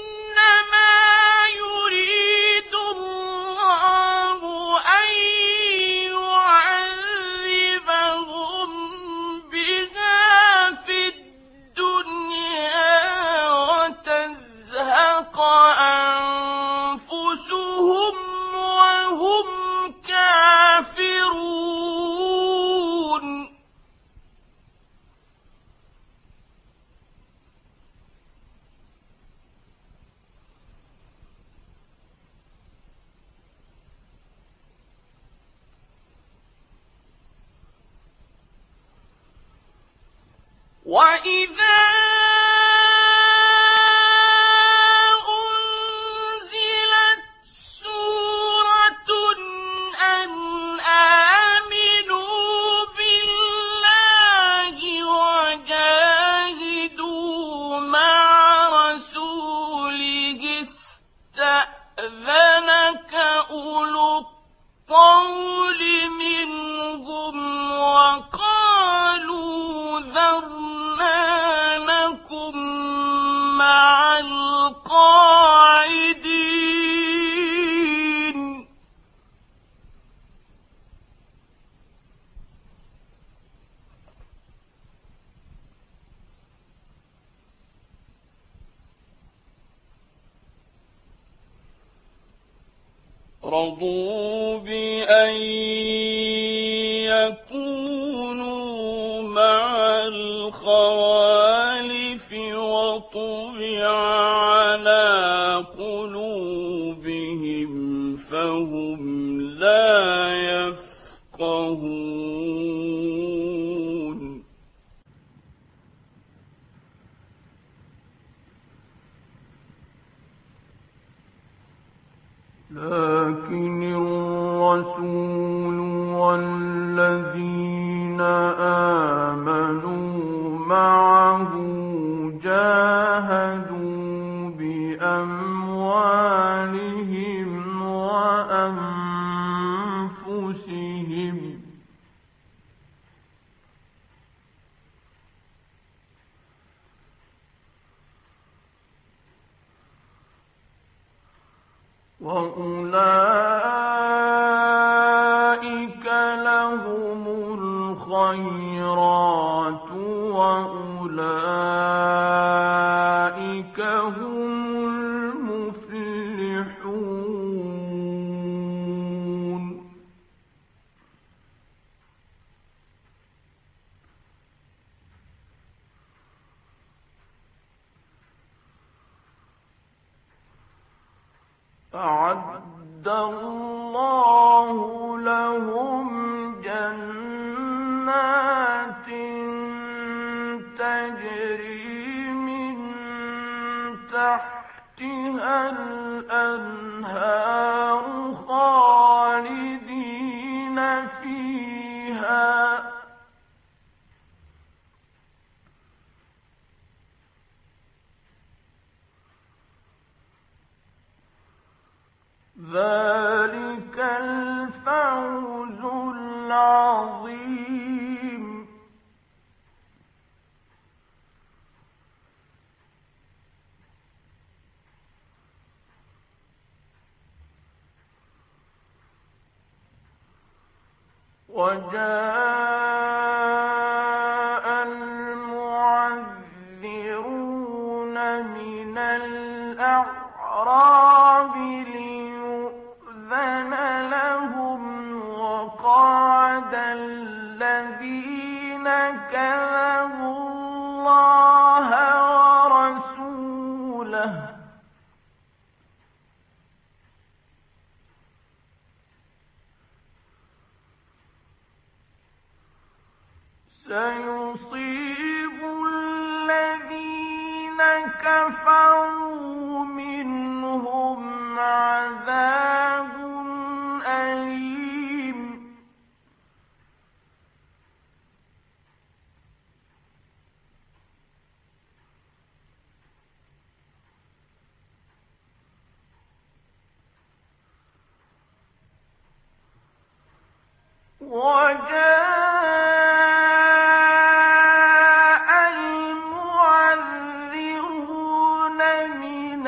إنما يريد الله أن وإذا ذنك أولو الطول منهم وقالوا ذرنا نكن مع القاعدين رضوا بأن يكونوا مع الخوالف وطبع على قلوبهم فهم لا يفقهون لكن الرسول والذين آمنوا معه جاهدوا بأموالهم وأنفسهم وأولئك لهم الخيرات وأولئك هم المفلحون أعد الله لهم جنات تجري من تحتها الأنهار خالدين فيها ذلك الفوز العظيم وجاء المعذرون من الأعراب ليؤذن لهم وقعد الذين كذبوا الله ورسوله سيصيب الذين كفروا منهم عذاب أليم وجاء المعذرون من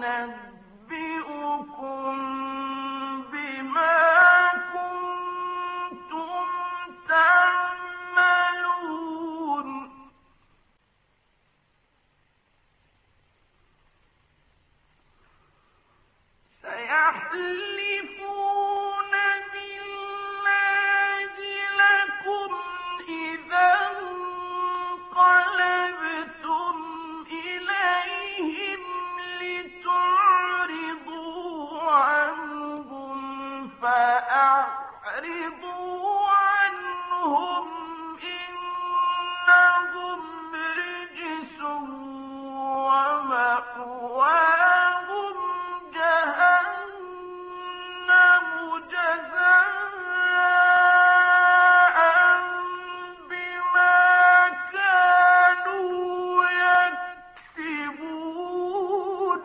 ينبئكم بما كنتم تعملون سيحلفون بالله لكم إذا انقلبتم إليهم لتعرضوا عنهم فأعرضوا عنهم إنهم رجس ومأواهم جهنم جزاء بما كانوا يكسبون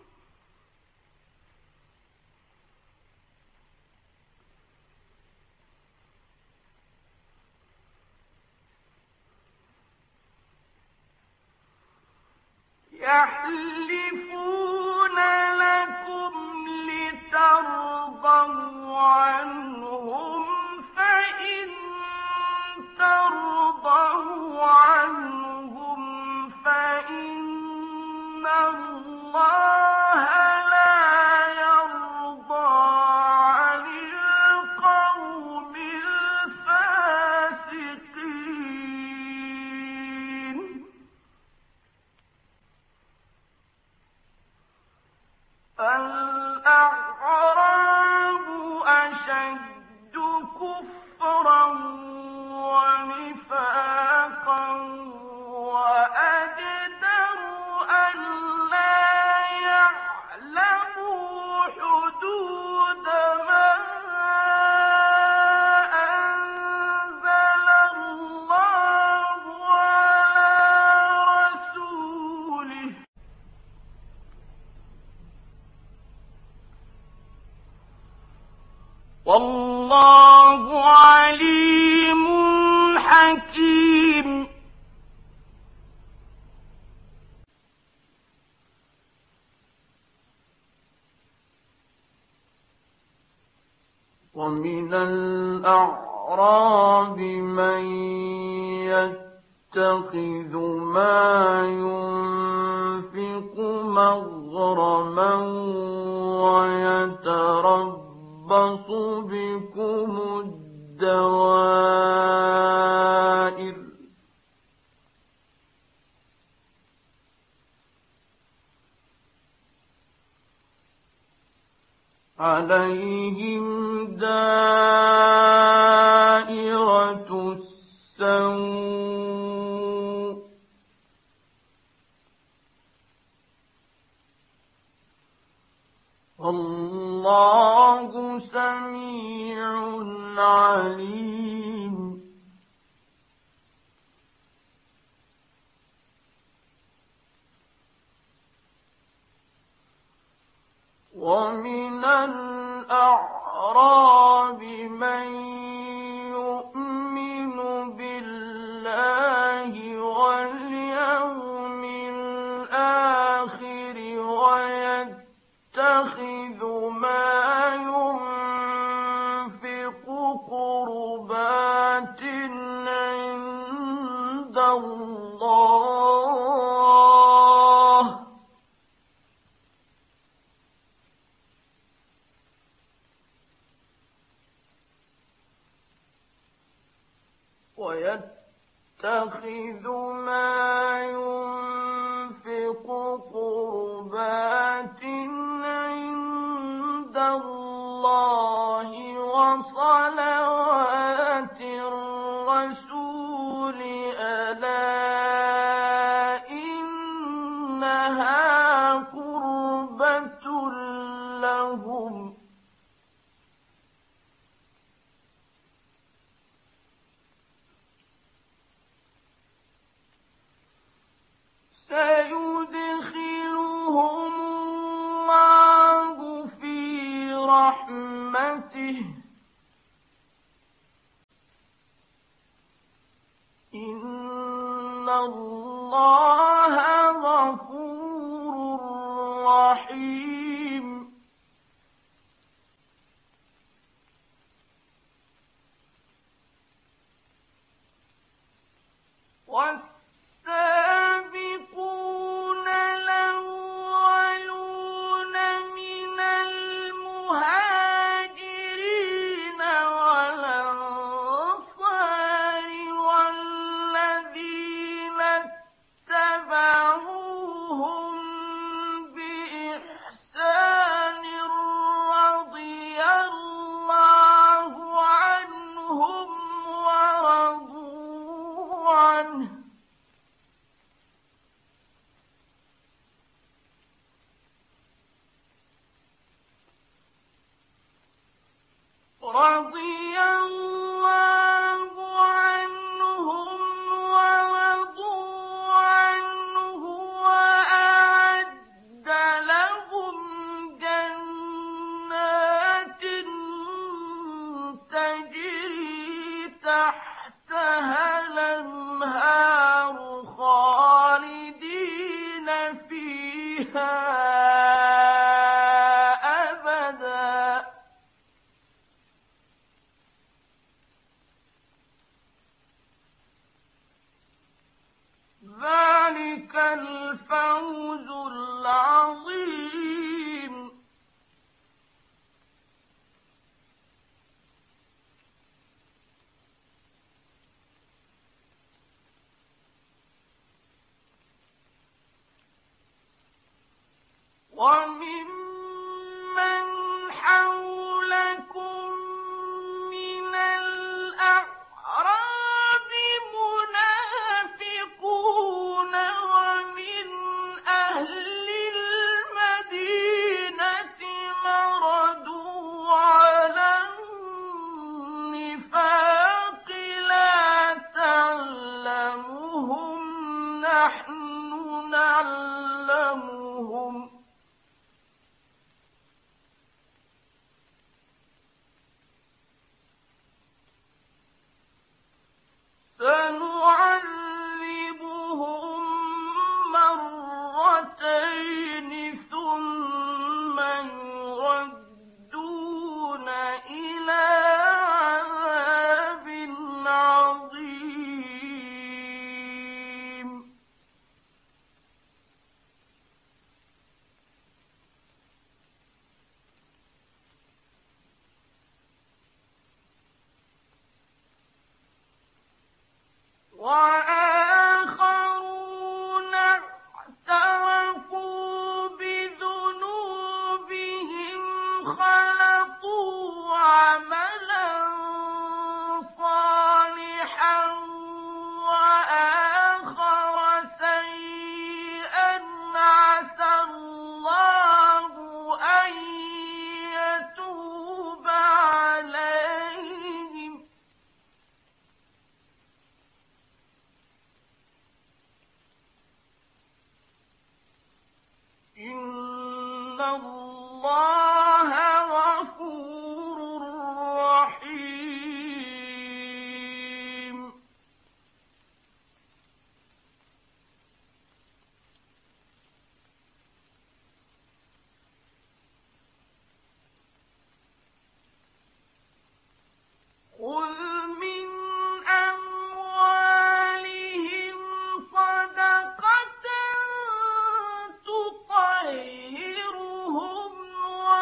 يحلفون لكم لترضوا عنهم فإن ترضوا عنهم فإن الله لا يرضى عن القوم الفاسقين الأعراب أشد كفرا ونفاقا وأجدر ألا يعلموا حدود ما أنزل الله على رسوله والله عليم حكيم ومن الأعراب من يتخذ ما ينفق مغرما ويتربص بكم الدوائر عليهم دائرة السوء والله سميع عليم ومن الأعراب من يؤمن بالله واليوم الآخر ويتخذ ما ينفق قربات عند الله ويتخذ ما ينفق قربات عند الله وصلوات الرسول ألا إنها قربة لهم سيدخلهم الله في رحمته إن الله غفور رحيم الرحيم والسابقون الأولون من المهاجرين والأنصار والذين اتبعوهم بإحسان رضي الله عنهم ورضوا عنه رضي الله عنهم ورضوا عنه وأعد لهم جنات تجري تحتها الأنهار خالدين فيها أبدا ذلك الفوز العظيم وممن حولكم من الأعراب منافقون ومن أهل المدينة مردوا على النفاق لا تعلمهم نحن نعلمهم سنعذبهم مرتين ثم يردون إلى عذاب عظيم وآخرون اعترفوا بذنوبهم خلقوا عملا صالحا وآخر سيئا عسى الله أن يتوب عليهم إن الله غفور رحيم خذ من أموالهم صدقة تطهرهم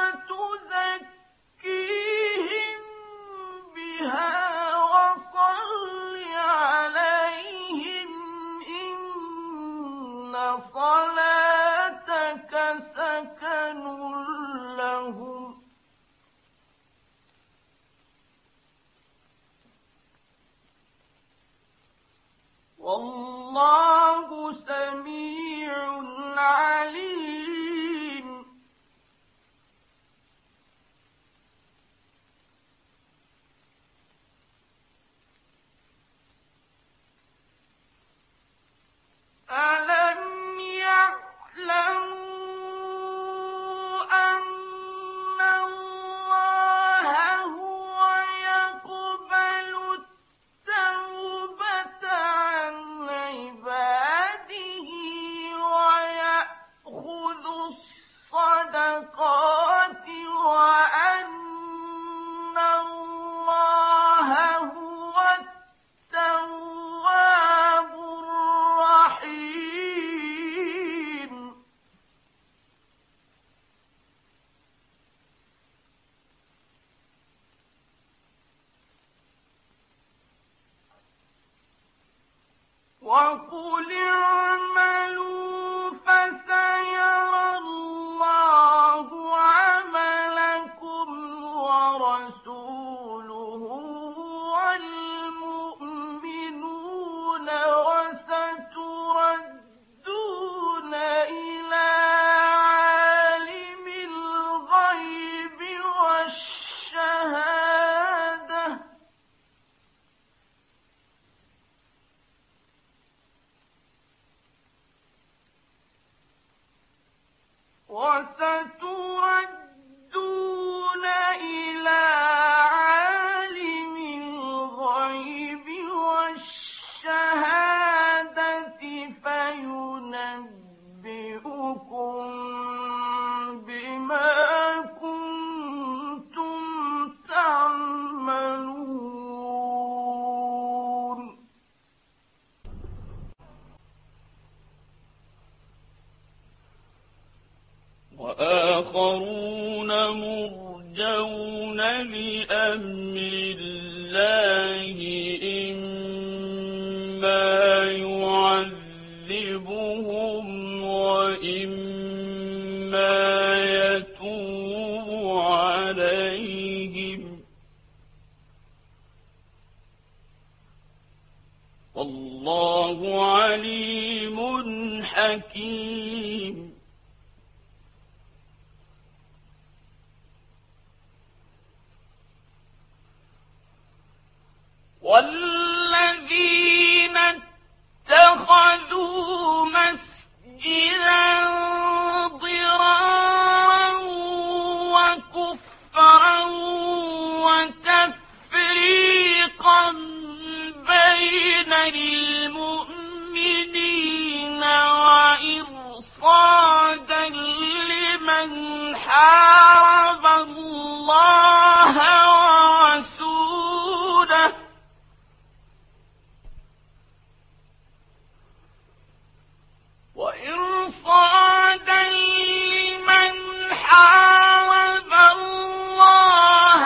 وقل اعملوا فسيرى الله عملكم ورسوله والمؤمنون وستردون إلى عالم الغيب والشهادة وستردون إلى عالم الغيب والشهادة فينبئكم بما كنتم تعملون. وآخرون مرجون لأمر الله إما يعذبهم وإما يتوب عليهم والله عليم حكيم. والذين اتخذوا مسجدا ضرارا وكفرا وتفريقا بين المؤمنين وإرصادا لمن حارب الله ورسوله وإرصادا لمن حارب الله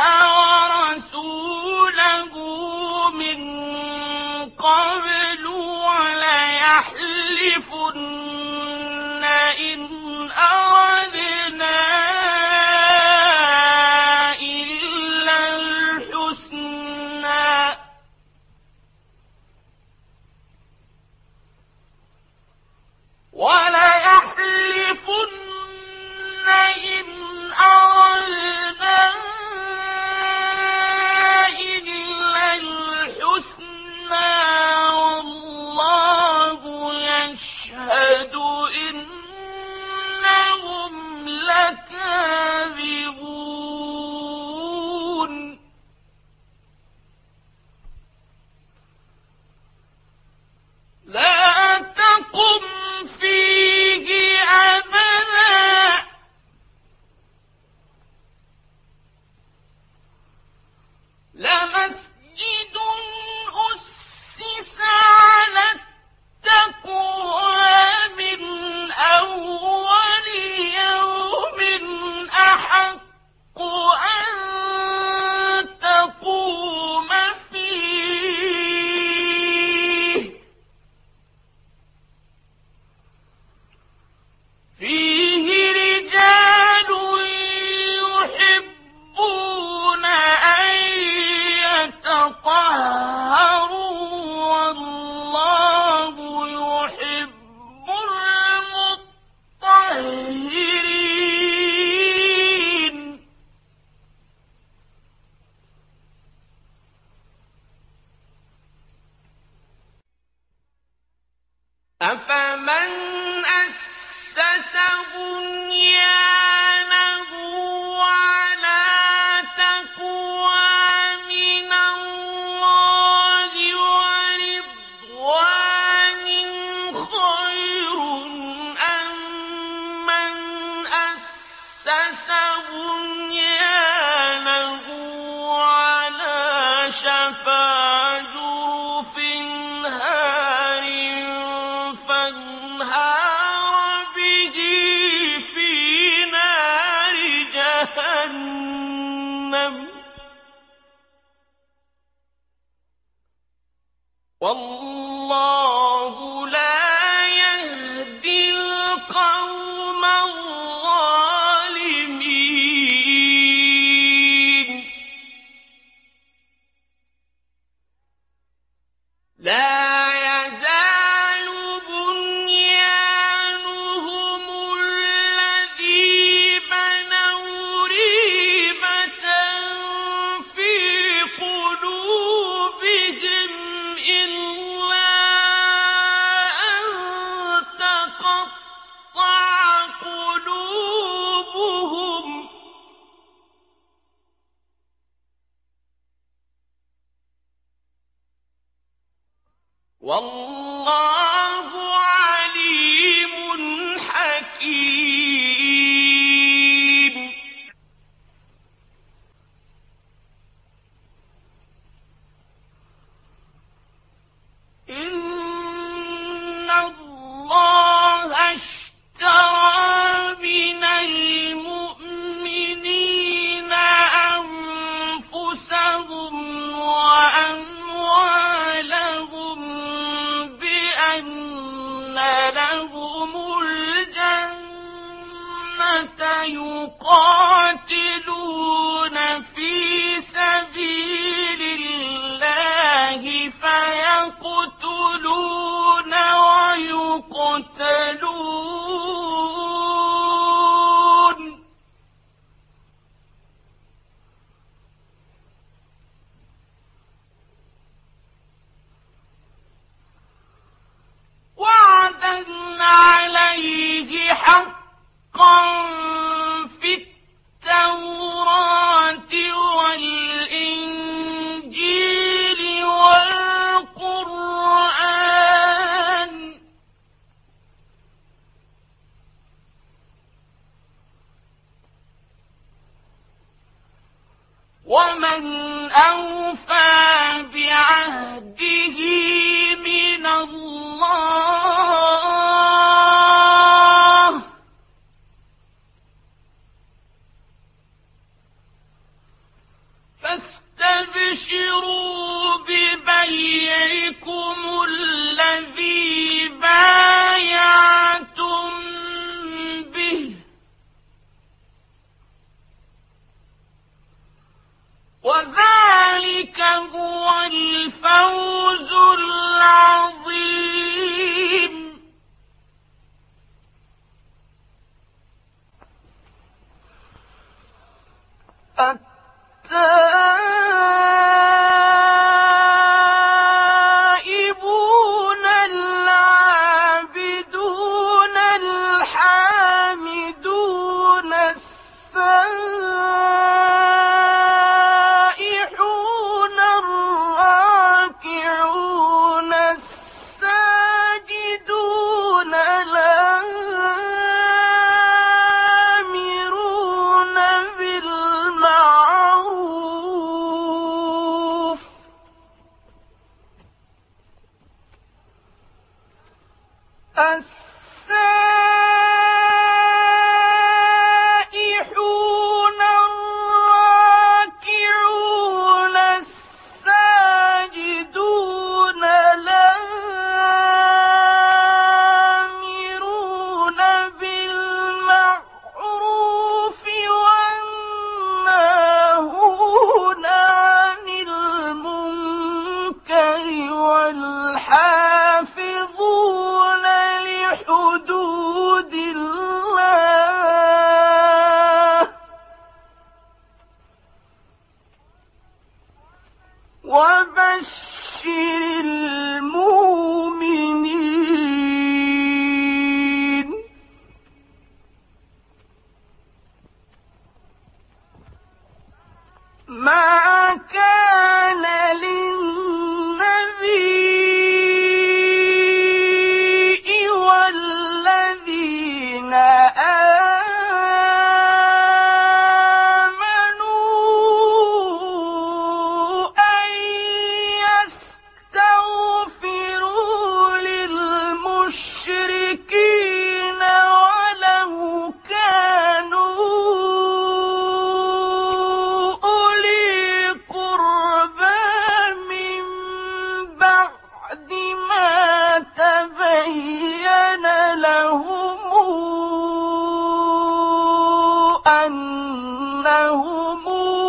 ورسوله من قبل وليحلفن إن أردنا إلا الحسنى وليحلفن إن أردنا إلا الحسنى والله يشهد إنهم لكاذبون. لا تقم فيه أبدا لمسجد أسس على التقوى من أول يوم أحق أن تقوم فيه فيه رجال يحبون أن يتطهروا والله يحب المطهرين. أفمن أسس بنيانه على تقوى من الله ورضوان خير أم من أسس بنيانه على شفا جرف هار فانهار به في نار جهنم والله والله عليم حكيم. إن الله اشترى من المؤمنين أنفسهم وأموالهم بأن لهم الجنة يقاتلون في سبيل الله فيقتلون ويقتلون وعدا عليه حقا في التوراة والإنجيل والقرآن ومن أوفى بعهده من الله فاستبشروا ببيعكم الذي بايعتم به وذلك هو الفوز العظيم. التائبون العابدون الحامدون السائحون الراكعون الساجدون الآمرون بالمعروف السائحون الراكعون الساجدون الآمرون بالمعروف والناهون عن المنكر والحافظون لحدود الله وبشر المؤمنين. ما كان للنبي والذين آمنوا أن يستغفروا للمشركين ولو كانوا أولي قربى من بعد ما تبين لهم أنهم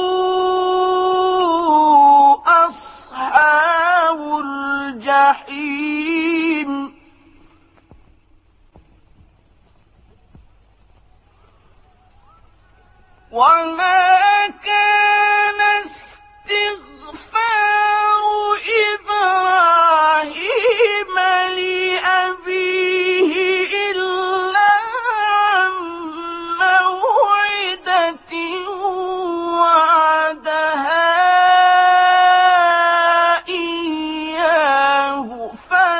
أصحاب الجحيم. وما كان استغفار إبراهيم لأبيه إلا عن موعدة وعدها إياه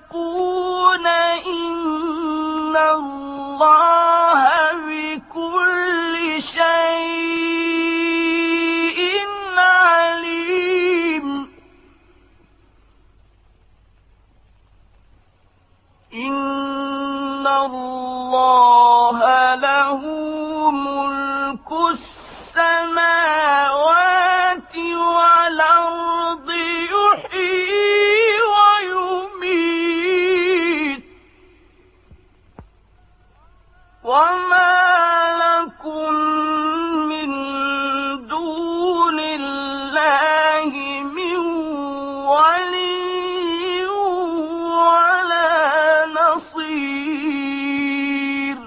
يتقون إن الله بكل شيء عليم إن الله له ملك السماوات والأرض يحيي ويميت وما لكم من دون الله من ولي ولا نصير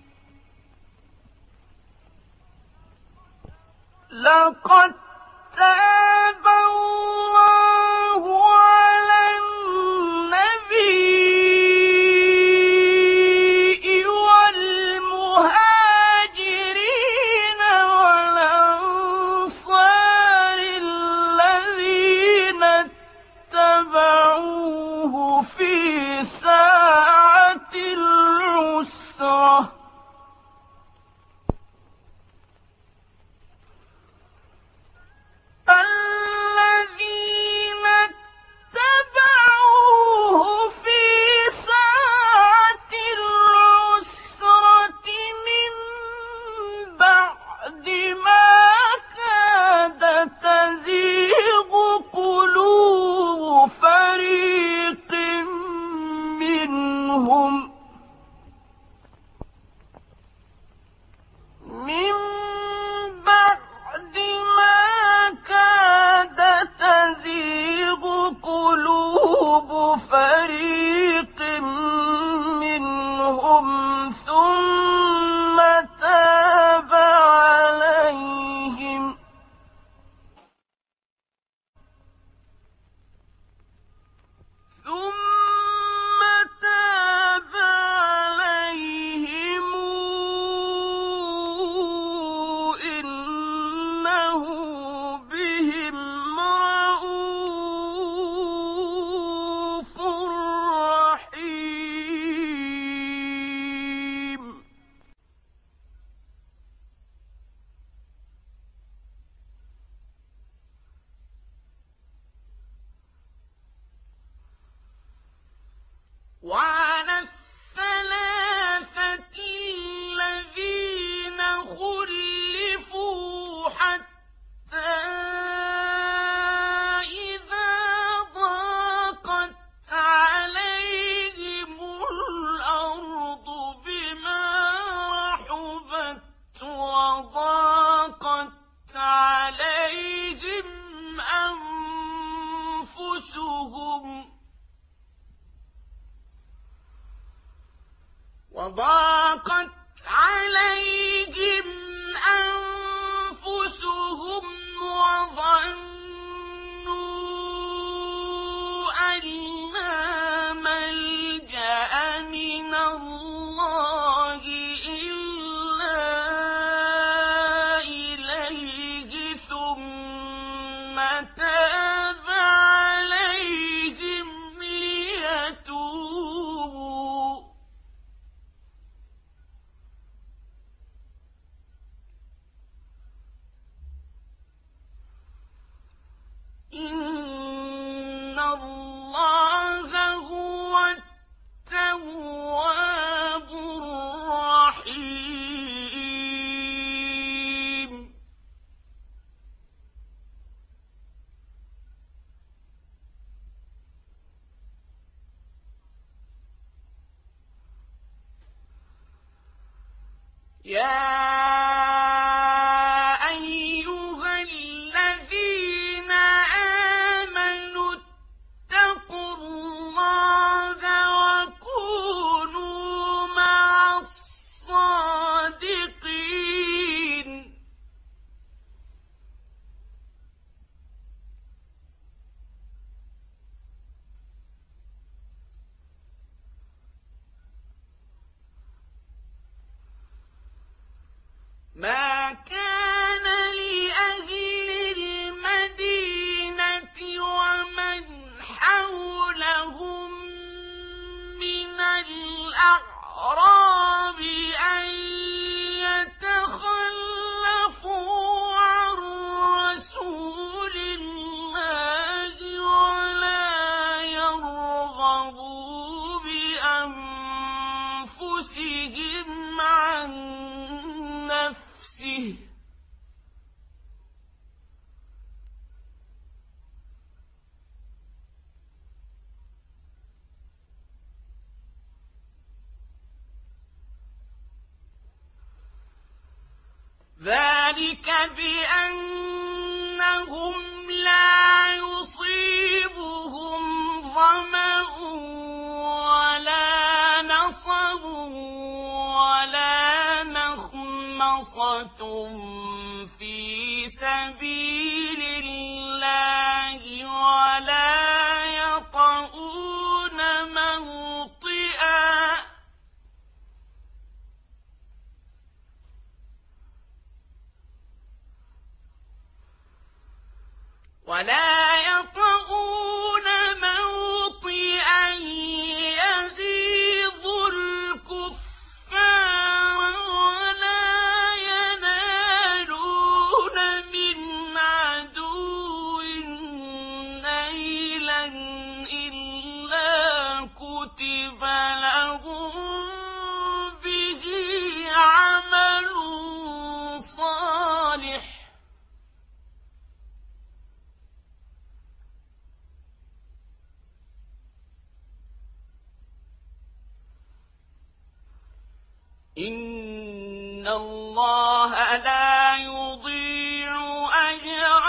لقد تاب الله على النبي والمهاجرين والأنصار الذين اتبعوه في ساعة العسرة الذين اتبعوه في ساعة العسرة من بعد ما كاد تزيغ قلوب فريق منهم من بعد ما كاد تزيغ قلوب فريق منهم ثم تاب عليهم ثم تاب عليهم إنه بهم رءوف رحيم وعلى الثلاثة الذين خلفوا حتى إذا ضاقت عليهم الأرض بما رحبت وضاقت عليهم أنفسهم وضاقت عليهم أنفسهم وظنوا أن لا ملجأ من الله إلا إليه ثم تاب عليهم ليتوبوا إن الله هو التواب الرحيم يا أيها الذين آمنوا اتقوا الله وكونوا مع الصادقين ذلك بأنهم لا يصيبهم ظمأ ولا نصب ولا مخمصة في سبيل الله ولا يطؤون موطئا ولا يطؤون موطئا يغيظ الكفار ولا ينالون من عدو نيلا إلا كتب لهم به عمل صالح إن الله لا يضيع أجر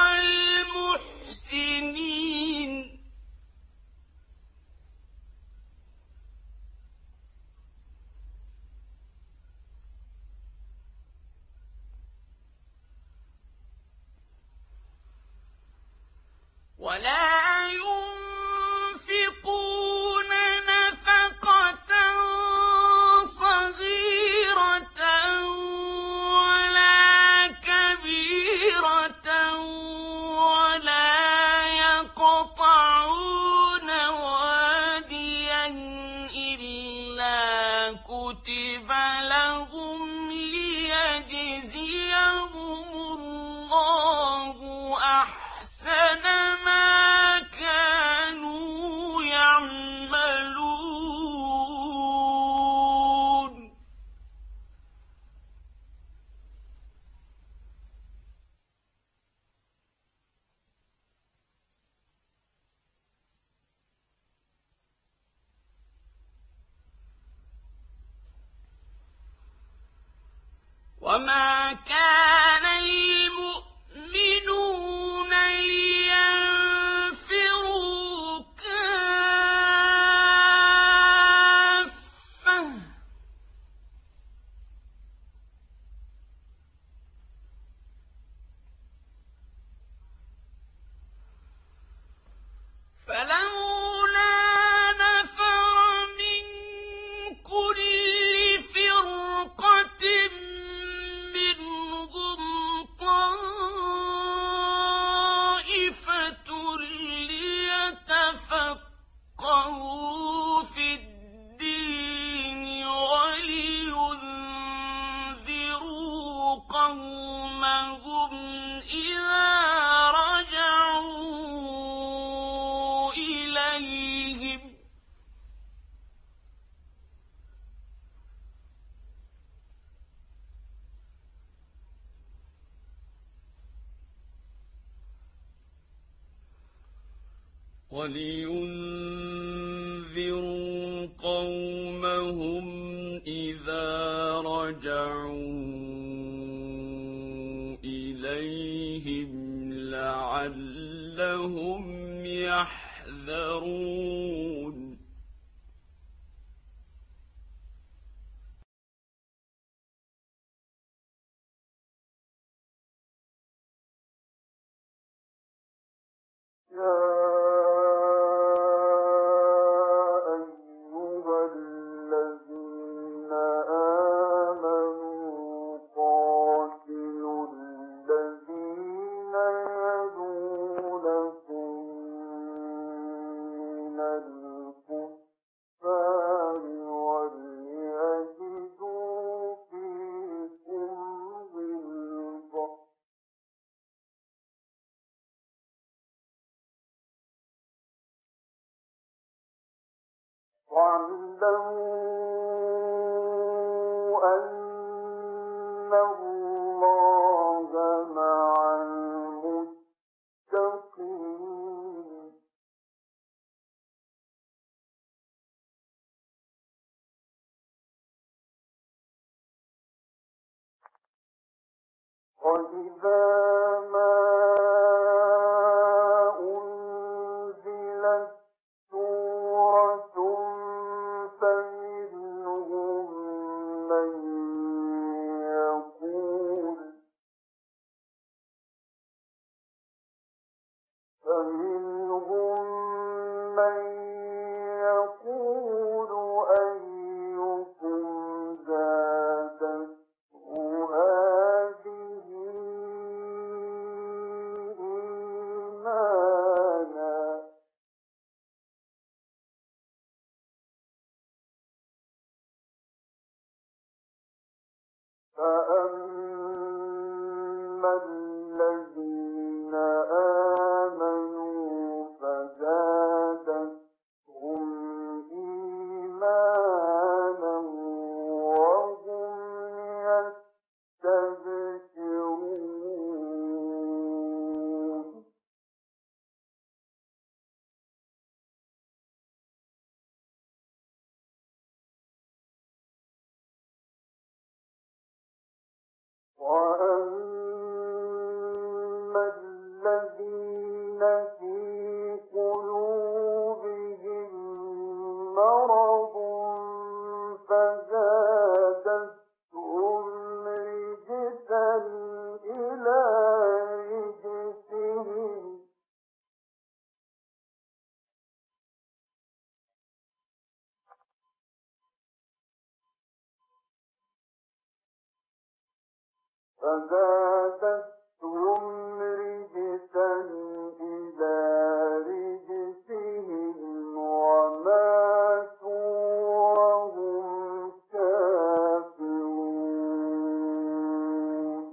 المحسنين ولا ينفقون نفقة صغيرة ولا كبيرة ولا يقطعون واديا إلا كتب لهم ليجزيهم الله أحسن ما كانوا يعملون وما كان المؤمنون لينفروا كافة فلولا نفر من كل فرقة منهم طائفة ليتفقهوا في الدين ولينذروا قومهم إذا رجعوا إليهم ولينذروا قومهم إذا رجعوا إليهم لعلهم يحذرون واعلموا أن الله مع المتقين فزادتهم رجسا إلى رجسهم وماتوا وهم كافرون.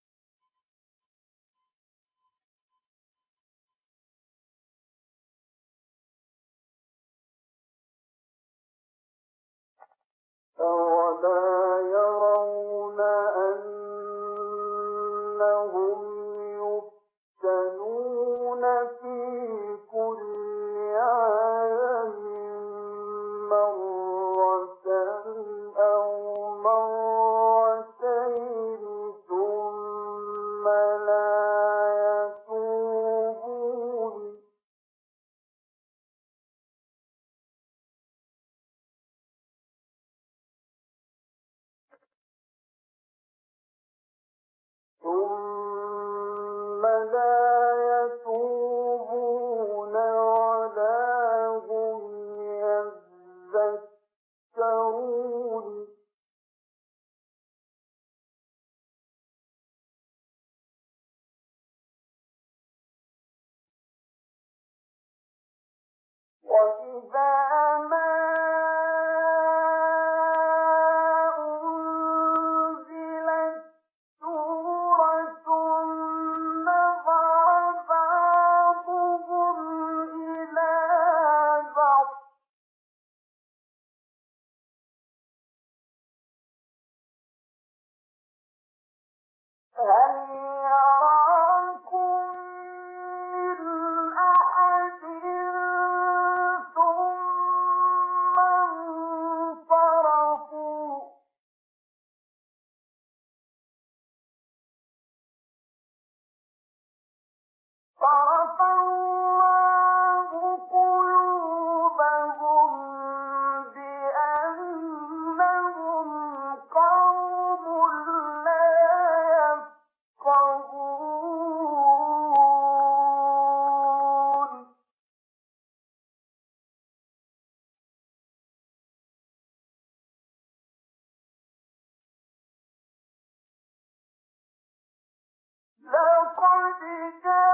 أولا يرون أنهم يفتنون في كل عام مرة أو مرتين ثم لا يتوبون. ثم لا يتوبون ولا هم يذكرون. وإذا ما أنزلت سورة نظر بعضهم إلى بعض هل يراكم من أحد ثم انصرفوا. صرف الله قلوبهم بأنهم قوم لا يفقهون. لقد جاء